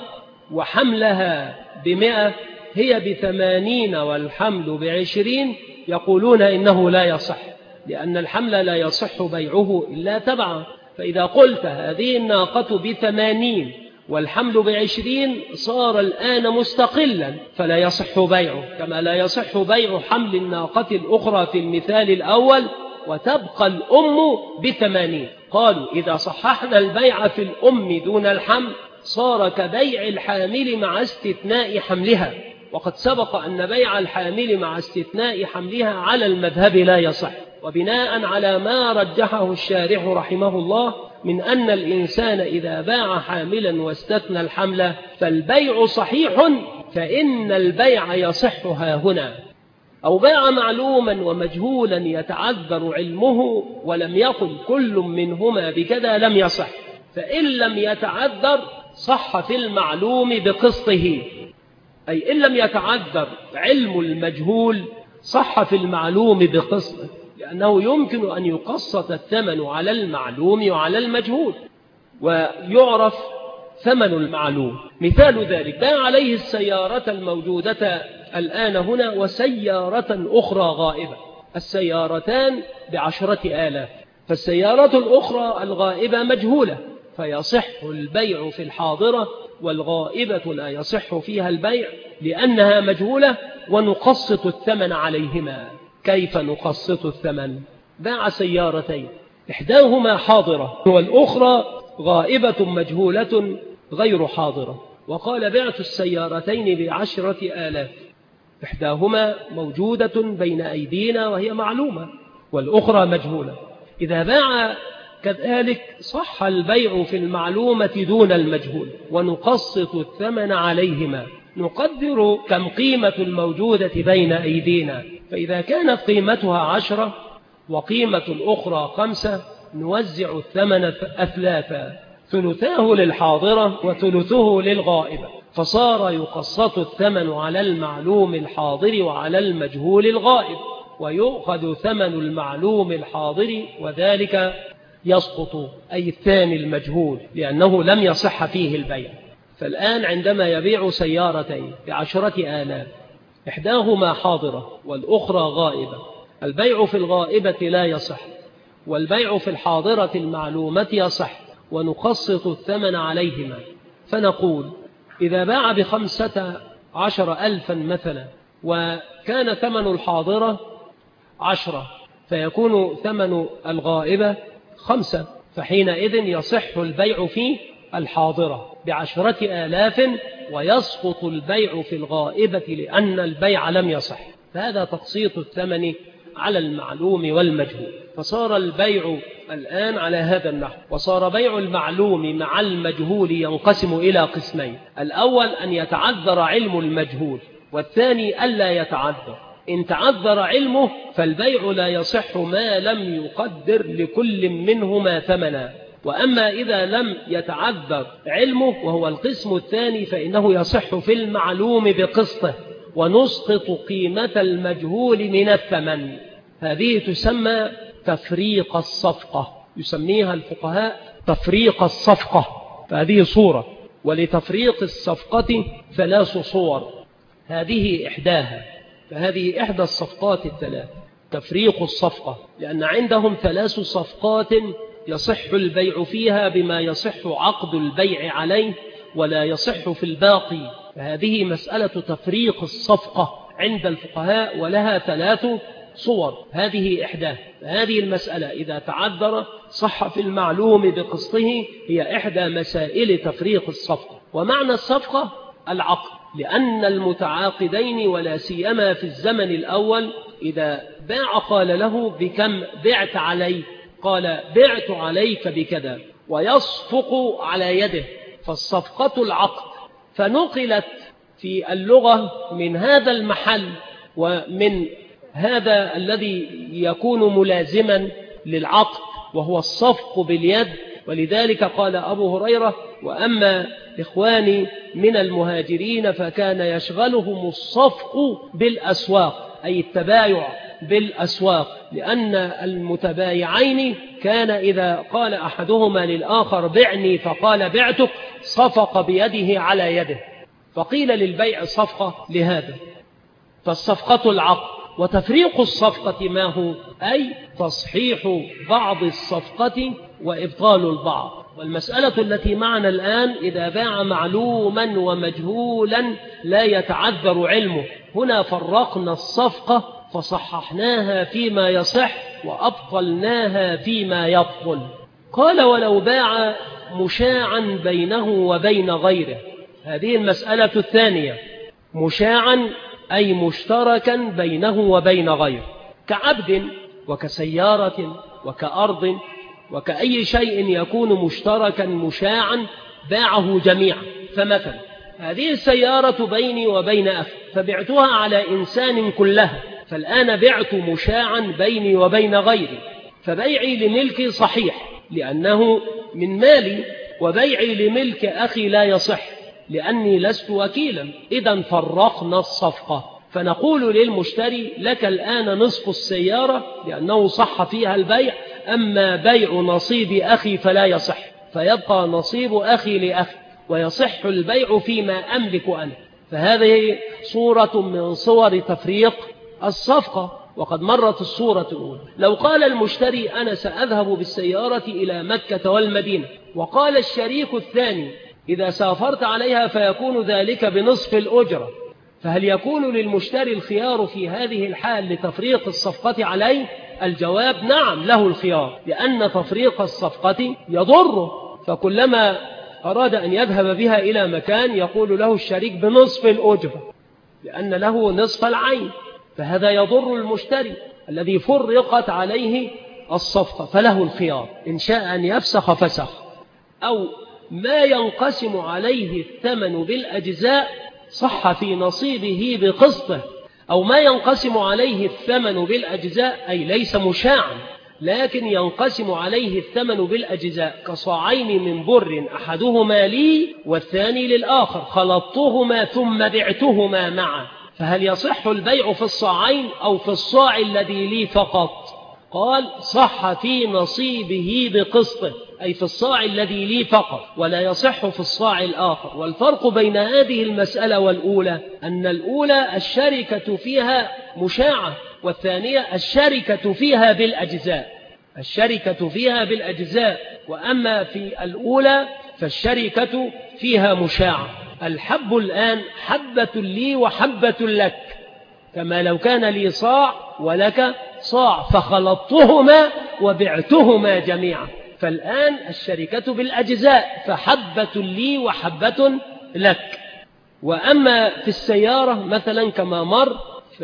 Speaker 1: وحملها ب100 هي ب80 والحمل ب20، يقولون إنه لا يصح، لأن الحمل لا يصح بيعه إلا تبعا. فإذا قلت هذه الناقة ب80
Speaker 2: والحمل ب20 صار الآن مستقلا فلا يصح بيعه، كما لا يصح بيع حمل الناقة الأخرى في المثال الأول وتبقى الأم ب80. قالوا إذا صححنا البيع في الأم دون الحمل صار كبيع الحامل مع استثناء حملها، وقد سبق أن بيع الحامل مع استثناء حملها على المذهب لا يصح، وبناء على ما رجحه الشارح رحمه الله من أن الإنسان إذا باع حاملا واستثنى الحمل فالبيع صحيح، فإن البيع يصح هنا. أو باع معلوما ومجهولا يتعذر علمه ولم يقل كل منهما بكذا لم يصح، فإن لم يتعذر صح في المعلوم بقسطه، أي إن لم يتعذر علم المجهول صح في المعلوم بقسطه، لأنه يمكن أن يقسط الثمن على المعلوم وعلى المجهول ويعرف ثمن المعلوم. مثال ذلك باع عليه السيارة الموجودة الآن هنا وسيارة أخرى غائبة، السيارتان ب10,000، فالسيارة الأخرى الغائبة مجهولة فيصح البيع في الحاضرة، والغائبة لا يصح فيها البيع لأنها مجهولة، ونقسط الثمن عليهما. كيف نقسط الثمن؟ باع سيارتين إحداهما حاضرة والأخرى غائبة مجهولة غير حاضرة، وقال بعت السيارتين ب10,000، إحداهما موجودة بين أيدينا وهي معلومة والأخرى مجهولة. إذا باع كذلك صح البيع في المعلومة دون المجهول، ونقسط الثمن عليهما، نقدر كم قيمة الموجودة بين أيدينا، فإذا كانت قيمتها 10 وقيمة الأخرى 5 نوزع الثمن أثلاثا، ثلثاه للحاضرة وثلثه للغائبة، فصار يقسط الثمن على المعلوم الحاضر وعلى المجهول الغائب، ويؤخذ ثمن المعلوم الحاضر وذلك يسقط، أي الثاني المجهول، لأنه لم يصح فيه البيع. فالآن عندما يبيع سيارتين ب10,000 إحداهما حاضرة والأخرى غائبة، البيع في الغائبة لا يصح، والبيع في الحاضرة المعلومة يصح، ونقسط الثمن عليهما. فنقول إذا باع ب15,000 مثلا وكان ثمن الحاضرة 10، فيكون ثمن الغائبة 5، فحينئذ يصح البيع في الحاضرة ب10,000 ويسقط البيع في الغائبة لأن البيع لم يصح. فهذا تقسيط الثمن على المعلوم والمجهول. فصار البيع الآن على هذا النحو، وصار بيع المعلوم مع المجهول ينقسم إلى قسمين: الأول أن يتعذر علم المجهول، والثاني ألا يتعذر. إن تعذر علمه فالبيع لا يصح ما لم يقدر لكل منهما ثمنا، وأما إذا لم يتعذر علمه وهو القسم الثاني فإنه يصح في المعلوم بقسطه، ونسقط قيمة المجهول من الثمن. هذه تسمى تفريق الصفقة، يسميها الفقهاء تفريق الصفقة، فهذه صورة. ولتفريق الصفقة 3 صور، هذه إحداها، فهذه إحدى الصفقات الثلاث تفريق الصفقة، لأن عندهم 3 صفقات يصح البيع فيها بما يصح عقد البيع عليه ولا يصح في الباقي، فهذه مسألة تفريق الصفقة عند الفقهاء ولها 3 صور، هذه إحداه. هذه المسألة إذا تعذر صح في المعلوم بقسطه، هي إحدى مسائل تفريق الصفقة. ومعنى الصفقة العقد، لأن المتعاقدين ولا سيما في الزمن الأول إذا باع قال له بكم بعت علي، قال بعت عليك بكذا، ويصفق على يده، فالصفقة العقد. فنقلت في اللغة من هذا المحل ومن هذا الذي يكون ملازما للعقد وهو الصفق باليد. ولذلك قال أبو هريرة: وأما إخواني من المهاجرين فكان يشغلهم الصفق بالأسواق، أي التبايع بالأسواق، لأن المتبايعين كان إذا قال أحدهما للآخر بعني فقال بعتك صفق بيده على يده، فقيل للبيع صفقة لهذا. فالصفقة العقد وتفريق الصفقة ما هو؟ أي تصحيح بعض الصفقة وإبطال البعض. والمسألة التي معنا الآن إذا باع معلوما ومجهولا لا يتعذر علمه، هنا فرقنا الصفقة فصححناها فيما يصح وأبطلناها فيما يبطل. قال ولو باع مشاعا بينه وبين غيره، هذه المسألة الثانية، مشاعا أي مشتركا بينه وبين غيره، كعبد وكسيارة وكأرض وكأي شيء يكون مشتركا مشاعا باعه جميعا. فمثلا هذه السيارة بيني وبين أخي فبعتها على إنسان كلها، فالآن بعت مشاعا بيني وبين غيري، فبيعي لملكي صحيح لأنه من مالي، وبيعي لملك أخي لا يصح لأني لست وكيلا. إذن فرقنا الصفقة، فنقول للمشتري لك الآن نصف السيارة لأنه صح فيها البيع، أما بيع نصيب أخي فلا يصح، فيبقى نصيب أخي لأخي ويصح البيع فيما أملك أنا. فهذه صورة من صور تفريق الصفقة، وقد مرت الصورة الأولى. لو قال المشتري أنا سأذهب بالسيارة إلى مكة والمدينة، وقال الشريك الثاني إذا سافرت عليها فيكون ذلك بنصف الأجرة، فهل يكون للمشتري الخيار في هذه الحال لتفريق الصفقة عليه؟ الجواب نعم، له الخيار، لأن تفريق الصفقة يضره، فكلما أراد أن يذهب بها إلى مكان يقول له الشريك بنصف الأجرة لأن له نصف العين، فهذا يضر المشتري الذي فرقت عليه الصفقة، فله الخيار إن شاء أن يفسخ فسخ، أو ما ينقسم عليه الثمن بالأجزاء صح في نصيبه بقسطه، أو ما ينقسم عليه الثمن بالأجزاء أي ليس مشاعا لكن ينقسم عليه الثمن بالأجزاء، كصاعين من بر أحدهما لي والثاني للآخر، خلطتهما ثم بعتهما معا، فهل يصح البيع في الصاعين أو في الصاع الذي لي فقط؟ قال صح في نصيبه بقسطه، أي في الصاع الذي لي فقط، ولا يصح في الصاع الآخر. والفرق بين هذه المسألة والأولى أن الأولى الشركة فيها مشاعة، والثانية الشركة فيها بالأجزاء، الشركة فيها بالأجزاء، وأما في الأولى فالشركة فيها مشاعة. الحب الآن حبة لي وحبة لك، كما لو كان لي صاع ولك صاع فخلطتهما وبعتهما جميعا، فالآن الشركة بالأجزاء، فحبة لي وحبة لك. وأما في السيارة مثلا كما مر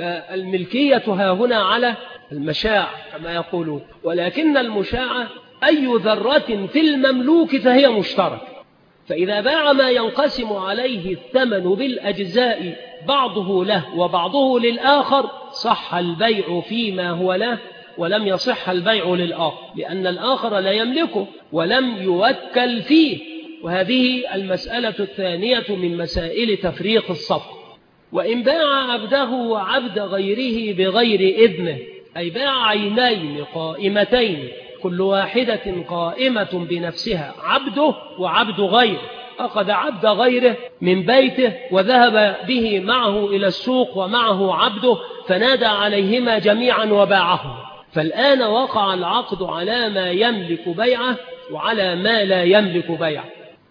Speaker 2: فالملكية ها هنا على المشاع كما يقولون، ولكن المشاعة أي ذرة في المملوك فهي مشترك، فإذا باع ما ينقسم عليه الثمن بالأجزاء بعضه له وبعضه للآخر صح البيع فيما هو له، ولم يصح البيع للآخر لأن الآخر لا يملكه ولم يوكل فيه. وهذه المسألة الثانية من مسائل تفريق الصفقة. وإن باع عبده وعبد غيره بغير إذنه، أي باع عينين قائمتين كل واحدة قائمة بنفسها، عبده وعبد غيره، أخذ عبد غيره من بيته وذهب به معه إلى السوق ومعه عبده فنادى عليهما جميعا وباعهم، فالآن وقع العقد على ما يملك بيعه وعلى ما لا يملك بيعه،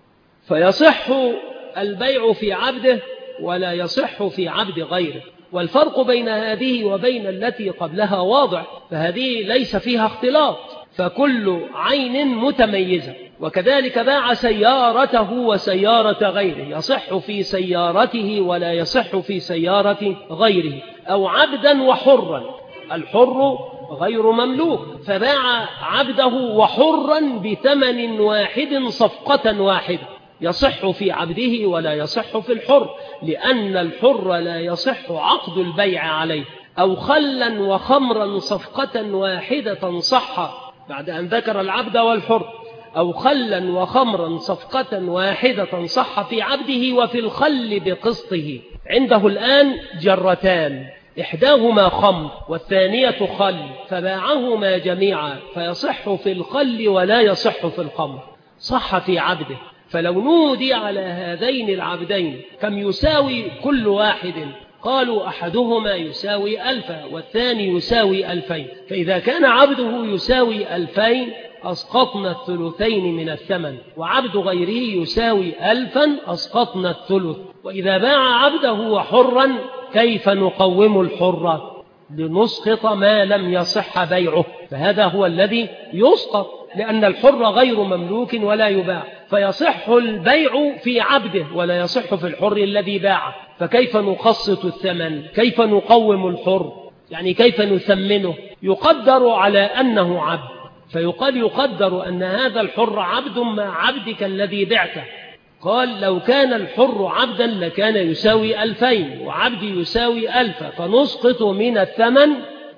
Speaker 2: فيصح البيع في عبده ولا يصح في عبد غيره. والفرق بين هذه وبين التي قبلها واضح، فهذه ليس فيها اختلاط، فكل عين متميزة. وكذلك باع سيارته وسيارة غيره، يصح في سيارته ولا يصح في سيارة غيره. أو عبدا وحرا، الحر غير مملوك، فباع عبده وحرا بثمن واحد صفقة واحدة، يصح في عبده ولا يصح في الحر، لأن الحر لا يصح عقد البيع عليه. أو خلا وخمرا صفقة واحدة صح، بعد أن ذكر العبد والحر، أو خلا وخمرا صفقة واحدة صح في عبده وفي الخل بقسطه. عنده الآن جرتان، إحداهما خمر والثانية خل، فباعهما جميعا، فيصح في الخل ولا يصح في الخمر، صح في عبده. فلو نودي على هذين العبدين كم يساوي كل واحد، قالوا أحدهما يساوي 1000 والثاني يساوي 2000. فإذا كان عبده يساوي 2000 أسقطنا الثلثين من الثمن، وعبد غيره يساوي 1000 أسقطنا الثلث. وإذا باع عبده حرا كيف نقوم الحر؟ لنسقط ما لم يصح بيعه، فهذا هو الذي يسقط، لأن الحر غير مملوك ولا يباع، فيصح البيع في عبده ولا يصح في الحر الذي باعه. فكيف نقسط الثمن؟ كيف نقوم الحر؟ يعني كيف نثمنه؟ يقدر على أنه عبد، فيقال يقدر أن هذا الحر عبد مع عبدك الذي بعته. قال لو كان الحر عبدا لكان يساوي 2000 وعبدي يساوي 1000، فنسقط من الثمن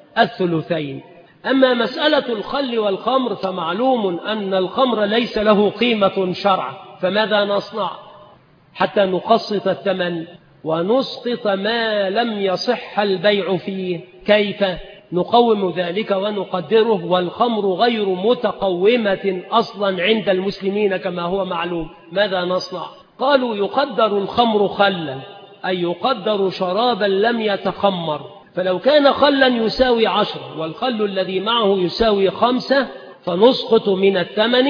Speaker 2: الثلثين. أما مسألة الخل والخمر فمعلوم أن الخمر ليس له قيمة شرعا، فماذا نصنع حتى نقسط الثمن ونسقط ما لم يصح البيع فيه؟ كيف نقوم ذلك ونقدره والخمر غير متقومة أصلا عند المسلمين كما هو معلوم؟ ماذا نصنع؟ قالوا يقدر الخمر خلا، أي يقدر شرابا لم يتخمر. فلو كان خلا يساوي 10 والخل الذي معه يساوي 5، فنسقط من الثمن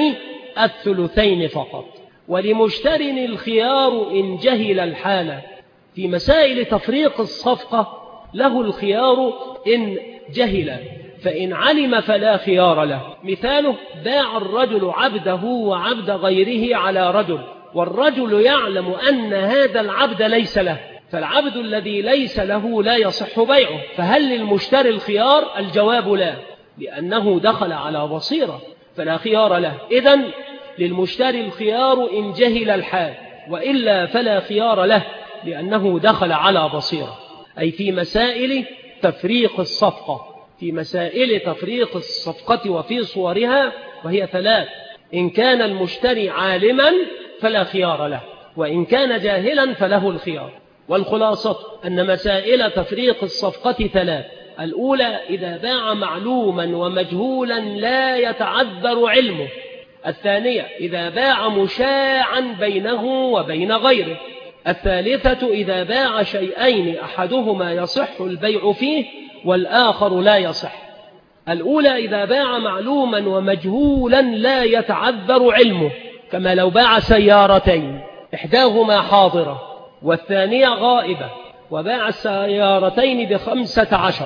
Speaker 2: الثلثين فقط. ولمشتر الخيار إن جهل الحالة. في مسائل تفريق الصفقة له الخيار إن جهل، فإن علم فلا خيار له. مثاله باع الرجل عبده وعبد غيره على رجل، والرجل يعلم أن هذا العبد ليس له، فالعبد الذي ليس له لا يصح بيعه، فهل للمشتري الخيار؟ الجواب لا، لأنه دخل على بصيرة فلا خيار له. إذن للمشتري الخيار إن جهل الحال، وإلا فلا خيار له لأنه دخل على بصيرة. أي في مسائل تفريق الصفقة، في مسائل تفريق الصفقة وفي صورها، وهي 3: إن كان المشتري عالما فلا خيار له، وإن كان جاهلا فله الخيار. والخلاصة أن مسائل تفريق الصفقة 3: الأولى إذا باع معلوما ومجهولا لا يتعذر علمه. الثانية إذا باع مشاعا بينه وبين غيره. الثالثة إذا باع شيئين أحدهما يصح البيع فيه والآخر لا يصح. الأولى إذا باع معلوما ومجهولا لا يتعذر علمه، كما لو باع سيارتين إحداهما حاضرة والثانية غائبة، وباع السيارتين ب15،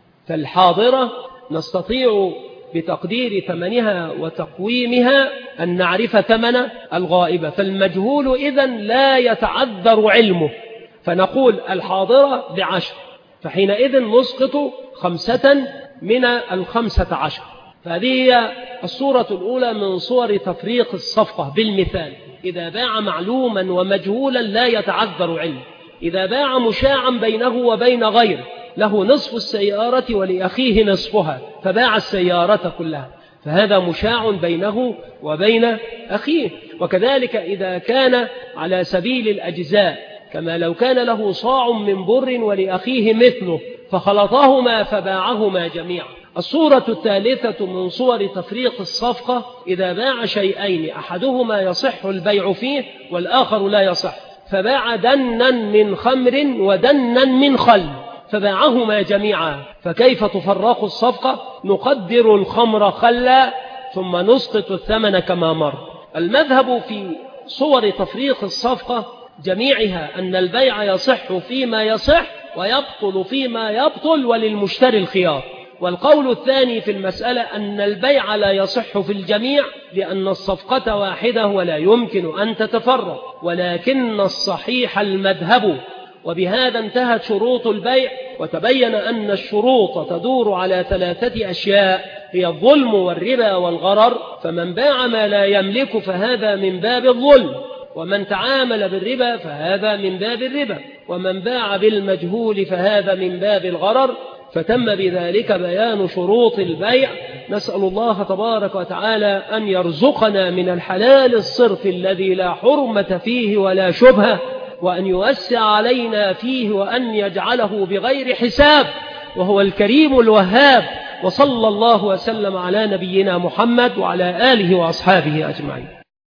Speaker 2: فالحاضرة نستطيع بتقدير ثمنها وتقويمها أن نعرف ثمن الغائبة، فالمجهول إذن لا يتعذر علمه، فنقول الحاضرة ب10، فحينئذ نسقط 5 من 15. فهذه هي الصورة الأولى من صور تفريق الصفقة بالمثال: إذا باع معلوما ومجهولا لا يتعذر علمه. إذا باع مشاعا بينه وبين غيره، له نصف السيارة ولأخيه نصفها، فباع السيارة كلها، فهذا مشاع بينه وبين أخيه. وكذلك إذا كان على سبيل الأجزاء، كما لو كان له صاع من بر ولأخيه مثله فخلطهما فباعهما جميعا. الصورة الثالثة من صور تفريق الصفقة: إذا باع شيئين أحدهما يصح البيع فيه والآخر لا يصح، فباع دنا من خمر ودنا من خل فباعهما جميعا. فكيف تفرق الصفقة؟ نقدر الخمر خلا ثم نسقط الثمن كما مر. المذهب في صور تفريق الصفقة جميعها أن البيع يصح فيما يصح ويبطل فيما يبطل، وللمشتري الخيار. والقول الثاني في المسألة أن البيع لا يصح في الجميع، لأن الصفقة واحدة ولا يمكن أن تتفرق، ولكن الصحيح المذهب. وبهذا انتهت شروط البيع، وتبين أن الشروط تدور على 3 أشياء: هي الظلم والربا والغرر. فمن باع ما لا يملك فهذا من باب الظلم، ومن تعامل بالربا فهذا من باب الربا، ومن باع بالمجهول فهذا من باب الغرر. فتم بذلك بيان شروط البيع. نسأل الله تبارك وتعالى أن يرزقنا من الحلال الصرف الذي لا حرمة فيه ولا شبهة، وأن يوسع علينا فيه، وأن يجعله بغير حساب، وهو الكريم الوهاب. وصلى الله وسلم على نبينا محمد وعلى آله وأصحابه أجمعين.